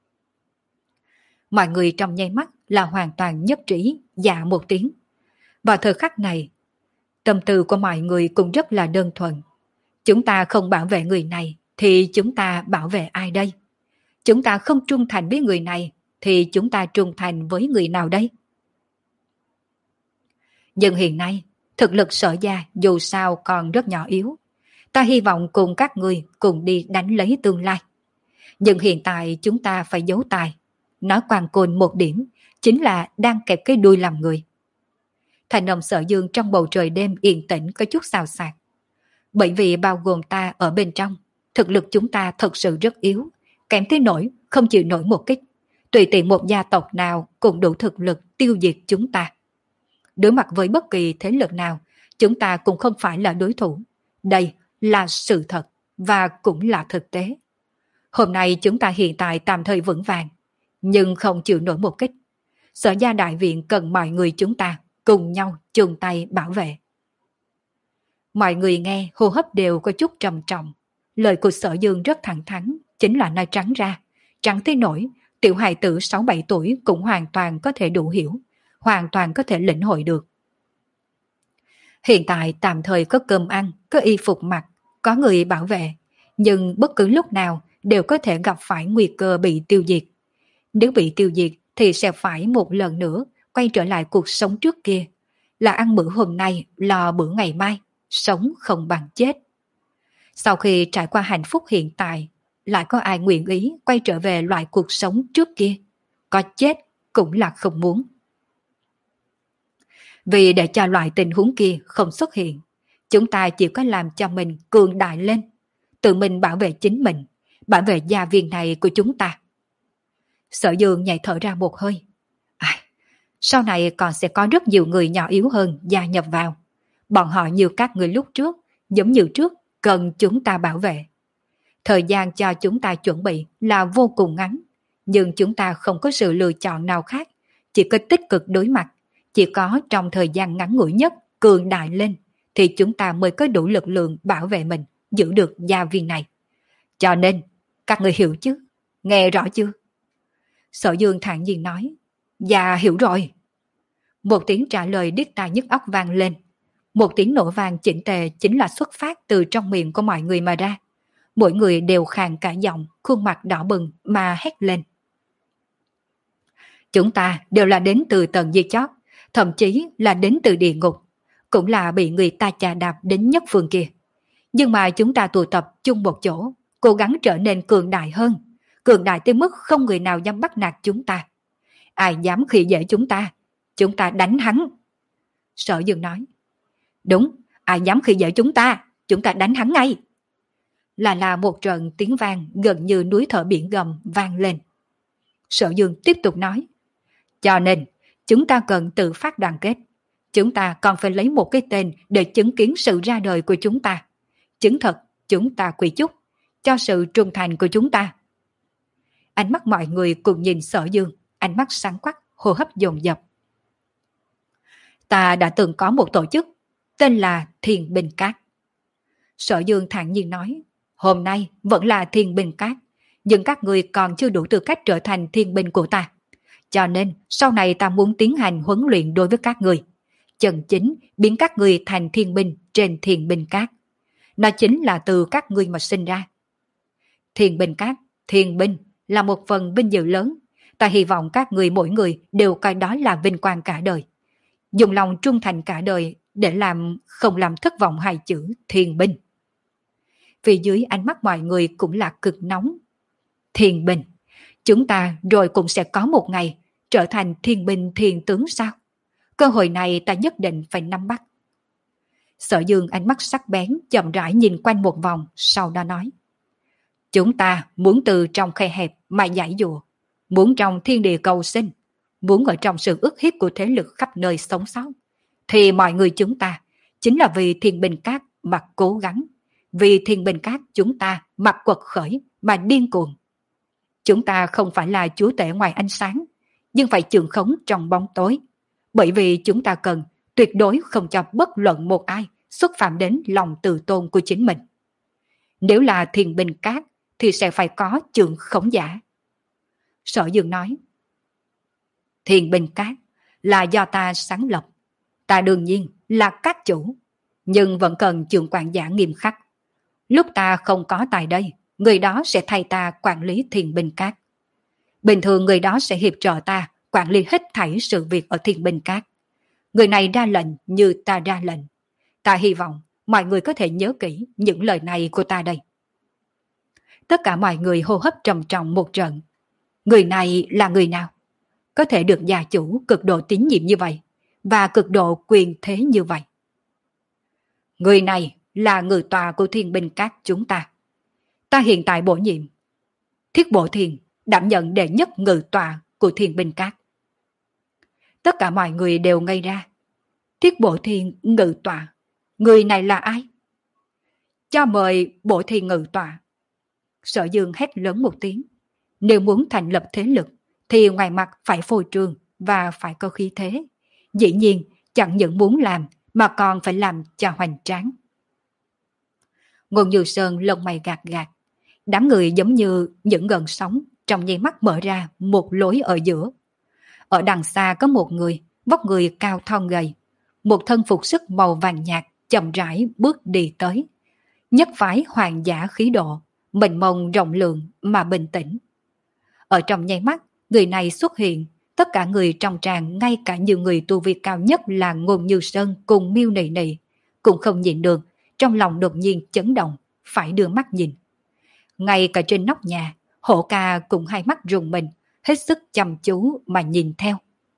Mọi người trong nháy mắt là hoàn toàn nhất trí, dạ một tiếng. Vào thời khắc này, tâm tư của mọi người cũng rất là đơn thuần. Chúng ta không bảo vệ người này, thì chúng ta bảo vệ ai đây? Chúng ta không trung thành với người này, thì chúng ta trung thành với người nào đây? Nhưng hiện nay, thực lực Sở gia dù sao còn rất nhỏ yếu. Ta hy vọng cùng các người cùng đi đánh lấy tương lai. Nhưng hiện tại chúng ta phải giấu tài. Nói quan côn một điểm, chính là đang kẹp cái đuôi làm người. Thành âm Sở Dương trong bầu trời đêm yên tĩnh có chút xào xạc. Bởi vì bao gồm ta ở bên trong, thực lực chúng ta thật sự rất yếu, kém tới nỗi không chịu nổi một kích. Tùy tiện một gia tộc nào cũng đủ thực lực tiêu diệt chúng ta. Đối mặt với bất kỳ thế lực nào, chúng ta cũng không phải là đối thủ. Đây là sự thật và cũng là thực tế. Hôm nay chúng ta hiện tại tạm thời vững vàng, nhưng không chịu nổi một kích. Sở gia đại viện cần mọi người chúng ta cùng nhau chung tay bảo vệ. Mọi người nghe hô hấp đều có chút trầm trọng. Lời của Sở Dương rất thẳng thắn, chính là nói trắng ra. Trắng tới nổi, tiểu hài tử sáu bảy tuổi cũng hoàn toàn có thể đủ hiểu. hoàn toàn có thể lĩnh hội được. Hiện tại tạm thời có cơm ăn, có y phục mặc, có người bảo vệ, nhưng bất cứ lúc nào đều có thể gặp phải nguy cơ bị tiêu diệt. Nếu bị tiêu diệt thì sẽ phải một lần nữa quay trở lại cuộc sống trước kia, là ăn bữa hôm nay, lo bữa ngày mai, sống không bằng chết. Sau khi trải qua hạnh phúc hiện tại, lại có ai nguyện ý quay trở về loại cuộc sống trước kia? Có chết cũng là không muốn. Vì để cho loại tình huống kia không xuất hiện, chúng ta chỉ có làm cho mình cường đại lên, tự mình bảo vệ chính mình, bảo vệ gia viên này của chúng ta. Sở Dương nhảy thở ra một hơi. À, sau này còn sẽ có rất nhiều người nhỏ yếu hơn gia nhập vào. Bọn họ như các người lúc trước, giống như trước, cần chúng ta bảo vệ. Thời gian cho chúng ta chuẩn bị là vô cùng ngắn, nhưng chúng ta không có sự lựa chọn nào khác, chỉ có tích cực đối mặt. Chỉ có trong thời gian ngắn ngủi nhất cường đại lên thì chúng ta mới có đủ lực lượng bảo vệ mình, giữ được gia viên này. Cho nên, các người hiểu chứ? Nghe rõ chưa? Sở Dương thản nhiên nói. Dạ hiểu rồi. Một tiếng trả lời điếc tai nhức óc vang lên. Một tiếng nổ vang chỉnh tề chính là xuất phát từ trong miệng của mọi người mà ra. Mỗi người đều khàn cả giọng, khuôn mặt đỏ bừng mà hét lên. Chúng ta đều là đến từ tầng dưới chót, thậm chí là đến từ địa ngục, cũng là bị người ta chà đạp đến nhất phương kia. Nhưng mà chúng ta tụ tập chung một chỗ, cố gắng trở nên cường đại hơn, cường đại tới mức không người nào dám bắt nạt chúng ta. Ai dám khi dễ chúng ta, chúng ta đánh hắn. Sở Dương nói. Đúng, ai dám khi dễ chúng ta, chúng ta đánh hắn ngay. Là là một trận tiếng vang gần như núi thở biển gầm vang lên. Sở Dương tiếp tục nói. Cho nên, chúng ta cần tự phát đoàn kết. Chúng ta còn phải lấy một cái tên để chứng kiến sự ra đời của chúng ta. Chứng thật chúng ta quy chúc cho sự trung thành của chúng ta. Ánh mắt mọi người cùng nhìn Sở Dương, ánh mắt sáng quắc, hô hấp dồn dập. Ta đã từng có một tổ chức, tên là Thiên Binh Các. Sở Dương thản nhiên nói, hôm nay vẫn là Thiên Binh Các, nhưng các người còn chưa đủ tư cách trở thành thiên binh của ta. Cho nên sau này ta muốn tiến hành huấn luyện đối với các người, chân chính biến các người thành thiên binh trên Thiên Binh Các. Nó chính là từ các ngươi mà sinh ra. Thiên Binh Các, thiên binh là một phần vinh dự lớn. Ta hy vọng các người mỗi người đều coi đó là vinh quang cả đời. Dùng lòng trung thành cả đời để làm không làm thất vọng hai chữ thiên binh. Phía dưới ánh mắt mọi người cũng là cực nóng. Thiên binh, chúng ta rồi cũng sẽ có một ngày trở thành thiên binh thiên tướng sao? Cơ hội này ta nhất định phải nắm bắt. Sở Dương ánh mắt sắc bén chậm rãi nhìn quanh một vòng, sau đó nói. Chúng ta muốn từ trong khe hẹp mà giải dụa, muốn trong thiên địa cầu sinh, muốn ở trong sự ức hiếp của thế lực khắp nơi sống sót, thì mọi người chúng ta chính là vì Thiên Binh Các mà cố gắng, vì Thiên Binh Các chúng ta mà quật khởi, mà điên cuồng. Chúng ta không phải là chúa tể ngoài ánh sáng, nhưng phải chưởng khống trong bóng tối, bởi vì chúng ta cần tuyệt đối không cho bất luận một ai xúc phạm đến lòng tự tôn của chính mình. Nếu là Thiên Binh Các thì sẽ phải có chưởng khống giả. Sở Dương nói, Thiên Binh Các là do ta sáng lập, ta đương nhiên là các chủ, nhưng vẫn cần chưởng quản giả nghiêm khắc. Lúc ta không có tại đây, người đó sẽ thay ta quản lý Thiên Binh Các. Bình thường người đó sẽ hiệp trợ ta quản lý hết thảy sự việc ở Thiên Binh Các. Người này ra lệnh như ta ra lệnh. Ta hy vọng mọi người có thể nhớ kỹ những lời này của ta đây. Tất cả mọi người hô hấp trầm trọng một trận. Người này là người nào? Có thể được gia chủ cực độ tín nhiệm như vậy và cực độ quyền thế như vậy? Người này là người tòa của Thiên Binh Các chúng ta. Ta hiện tại bổ nhiệm Thiết Bộ Thiền đảm nhận đệ nhất ngự tòa của Thiên Binh Các. Tất cả mọi người đều ngây ra. Thiết Bộ Thiền ngự tòa, người này là ai? Cho mời Bộ Thiền ngự tòa. Sở Dương hét lớn một tiếng. Nếu muốn thành lập thế lực thì ngoài mặt phải phô trương và phải có khí thế. Dĩ nhiên chẳng những muốn làm mà còn phải làm cho hoành tráng. Ngôn Như Sơn lông mày gạt gạt. Đám người giống như những gợn sóng trong nháy mắt mở ra một lối ở giữa. Ở đằng xa có một người vóc người cao thon gầy, một thân phục sức màu vàng nhạt chậm rãi bước đi tới. Nhất phái hoàng giả khí độ, mênh mông rộng lượng mà bình tĩnh. Ở trong nháy mắt, người này xuất hiện, tất cả người trong tràng, ngay cả nhiều người tu vi cao nhất là Ngôn Như Sơn cùng Miêu Nị Nị, cũng không nhịn được, trong lòng đột nhiên chấn động, phải đưa mắt nhìn. Ngay cả trên nóc nhà, Hổ Ca cũng hai mắt rùng mình, hết sức chăm chú mà nhìn theo.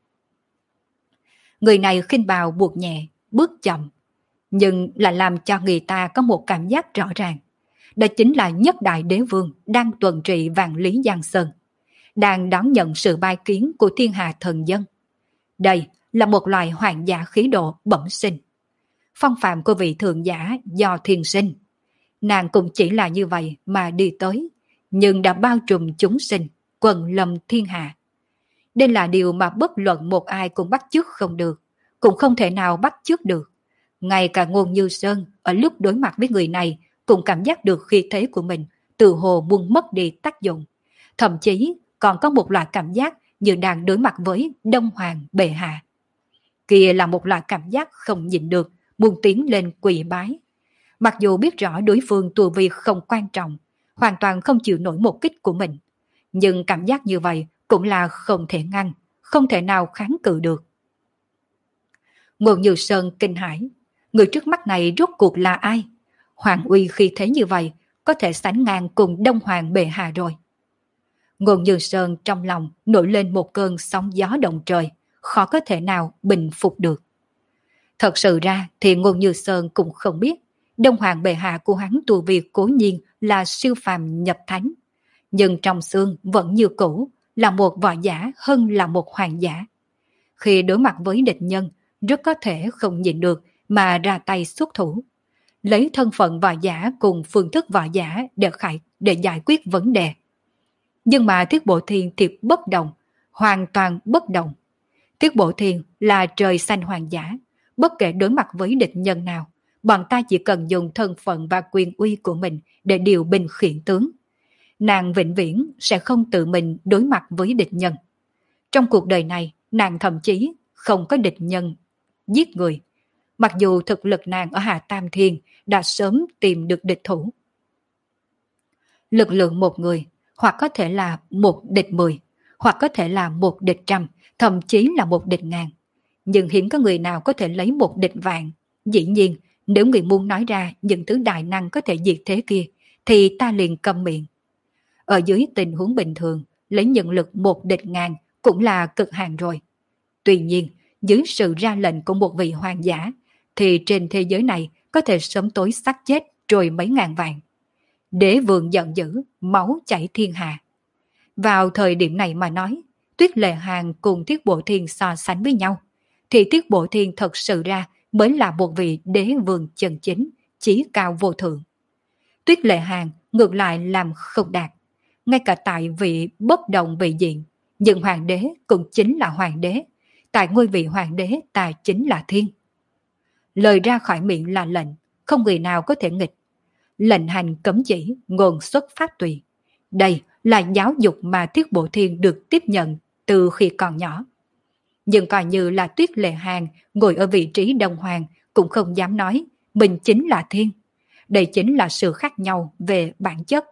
Người này khinh bào buộc nhẹ, bước chậm, nhưng lại làm cho người ta có một cảm giác rõ ràng. Đó chính là nhất đại đế vương đang tuần trị vạn lý Giang Sơn, đang đón nhận sự bài kiến của thiên hạ thần dân. Đây là một loài hoàng giả khí độ bẩm sinh. Phong phạm của vị thượng giả do thiên sinh. Nàng cũng chỉ là như vậy mà đi tới, nhưng đã bao trùm chúng sinh, quần lâm thiên hạ. Đây là điều mà bất luận một ai cũng bắt chước không được, cũng không thể nào bắt chước được. Ngay cả Ngôn Như Sơn ở lúc đối mặt với người này cũng cảm giác được khí thế của mình từ hồ buông mất đi tác dụng. Thậm chí còn có một loại cảm giác như đang đối mặt với Đông Hoàng bệ hạ. Kia là một loại cảm giác không nhịn được, buông tiến lên quỳ bái. Mặc dù biết rõ đối phương tu vi không quan trọng, hoàn toàn không chịu nổi một kích của mình, nhưng cảm giác như vậy cũng là không thể ngăn, không thể nào kháng cự được. Ngôn Như Sơn kinh hãi, người trước mắt này rốt cuộc là ai? Hoàng uy khi thế như vậy, có thể sánh ngang cùng Đông Hoàng bệ hạ rồi. Ngôn Như Sơn trong lòng nổi lên một cơn sóng gió động trời, khó có thể nào bình phục được. Thật sự ra thì Ngôn Như Sơn cũng không biết, Đông Hoàng bệ hạ của hắn tu vi cố nhiên là siêu phàm nhập thánh, nhưng trong xương vẫn như cũ, là một võ giả hơn là một hoàng giả. Khi đối mặt với địch nhân, rất có thể không nhịn được mà ra tay xuất thủ, lấy thân phận võ giả cùng phương thức võ giả để khải để giải quyết vấn đề. Nhưng mà Thiết Bộ Thiên thì bất động, hoàn toàn bất động. Thiết Bộ Thiên là trời xanh hoàng giả, bất kể đối mặt với địch nhân nào, bọn ta chỉ cần dùng thân phận và quyền uy của mình để điều binh khiển tướng. Nàng vĩnh viễn sẽ không tự mình đối mặt với địch nhân. Trong cuộc đời này, nàng thậm chí không có địch nhân giết người, mặc dù thực lực nàng ở Hạ Tam Thiên đã sớm tìm được địch thủ. Lực lượng một người, hoặc có thể là một địch mười, hoặc có thể là một địch trăm, thậm chí là một địch ngàn. Nhưng hiếm có người nào có thể lấy một địch vạn. Dĩ nhiên, nếu người muốn nói ra những thứ đại năng có thể diệt thế kia, thì ta liền câm miệng. Ở dưới tình huống bình thường, lấy nhân lực một địch ngàn cũng là cực hạn rồi. Tuy nhiên, dưới sự ra lệnh của một vị hoàng giả, thì trên thế giới này có thể sớm tối xác chết rồi mấy ngàn vạn. Đế vương giận dữ, máu chảy thiên hạ. Vào thời điểm này mà nói, Tuyết Lệ Hàn cùng Thiết Bộ Thiên so sánh với nhau, thì Thiết Bộ Thiên thật sự ra mới là một vị đế vương chân chính, chí cao vô thượng. Tuyết Lệ Hàn ngược lại làm không đạt. Ngay cả tại vị bất động vị diện, nhưng hoàng đế cũng chính là hoàng đế. Tại ngôi vị hoàng đế ta chính là thiên. Lời ra khỏi miệng là lệnh, không người nào có thể nghịch. Lệnh hành cấm chỉ, ngôn xuất pháp tùy. Đây là giáo dục mà Thiết Bộ Thiên được tiếp nhận từ khi còn nhỏ. Nhưng coi như là Tuyết Lệ Hàn ngồi ở vị trí đồng hoàng cũng không dám nói mình chính là thiên. Đây chính là sự khác nhau về bản chất.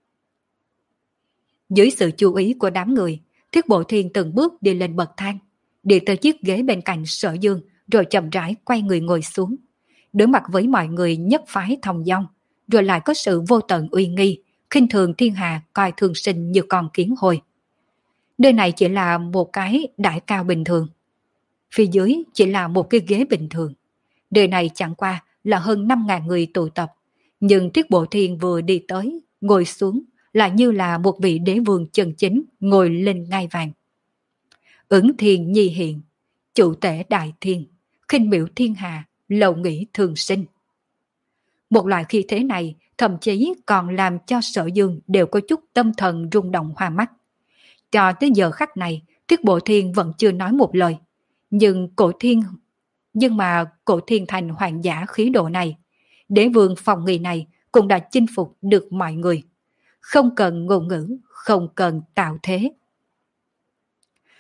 Dưới sự chú ý của đám người, Thiết Bộ Thiên từng bước đi lên bậc thang, đi tới chiếc ghế bên cạnh Sở Dương, rồi chậm rãi quay người ngồi xuống. Đối mặt với mọi người nhất phái thong dong, rồi lại có sự vô tận uy nghi, khinh thường thiên hạ, coi thường sinh như con kiến hôi. Nơi này chỉ là một cái đại cao bình thường, phía dưới chỉ là một cái ghế bình thường. Nơi này chẳng qua là hơn năm ngàn người tụ tập, nhưng Thiết Bộ Thiên vừa đi tới, ngồi xuống, lại như là một vị đế vương chân chính ngồi lên ngai vàng. Ứng thiên nhi hiện, chủ tể đại thiên, khinh miểu thiên hạ, lầu nghĩ thường sinh. Một loại khí thế này thậm chí còn làm cho Sở Dương đều có chút tâm thần rung động hoa mắt. Cho tới giờ khắc này, Thiết Bộ Thiên vẫn chưa nói một lời. Nhưng cổ thiên, nhưng mà cổ thiên thành hoàng giả khí độ này, đế vương phòng nghi này cũng đã chinh phục được mọi người. Không cần ngôn ngữ, không cần tạo thế.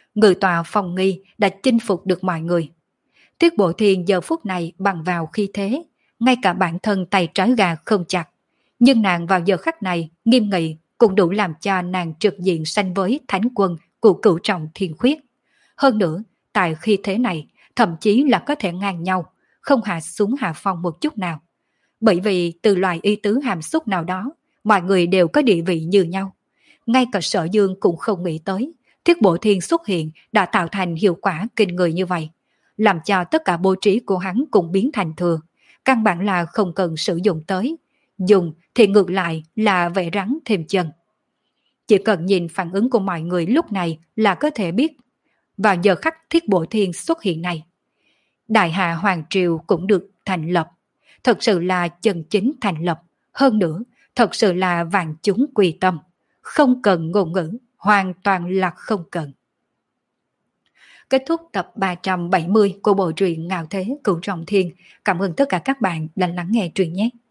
Ngự tọa phong nghi đã chinh phục được mọi người. Tiết Bộ Thiên giờ phút này bằng vào khí thế, ngay cả bản thân tay trái gà không chặt. Nhưng nàng vào giờ khắc này nghiêm nghị cũng đủ làm cho nàng trực diện sánh với thánh quân của Cửu Trọng Thiên Khuyết. Hơn nữa, tại khi thế này, thậm chí là có thể ngang nhau, không hạ xuống hạ phong một chút nào. Bởi vì từ loài y tứ hàm xúc nào đó, mọi người đều có địa vị như nhau. Ngay cả Sở Dương cũng không nghĩ tới, Thiết Bộ Thiên xuất hiện đã tạo thành hiệu quả kinh người như vậy, làm cho tất cả bố trí của hắn cũng biến thành thừa, căn bản là không cần sử dụng tới. Dùng thì ngược lại là vẽ rắn thêm chân. Chỉ cần nhìn phản ứng của mọi người lúc này là có thể biết, vào giờ khắc Thiết Bộ Thiên xuất hiện này, Đại Hạ Hoàng Triều cũng được thành lập, thật sự là chân chính thành lập, hơn nữa, thật sự là vạn chúng quy tâm, không cần ngôn ngữ, hoàn toàn là không cần. Kết thúc tập ba trăm bảy mươi của bộ truyện Ngạo Thế Cửu Trọng Thiên. Cảm ơn tất cả các bạn đã lắng nghe truyện nhé.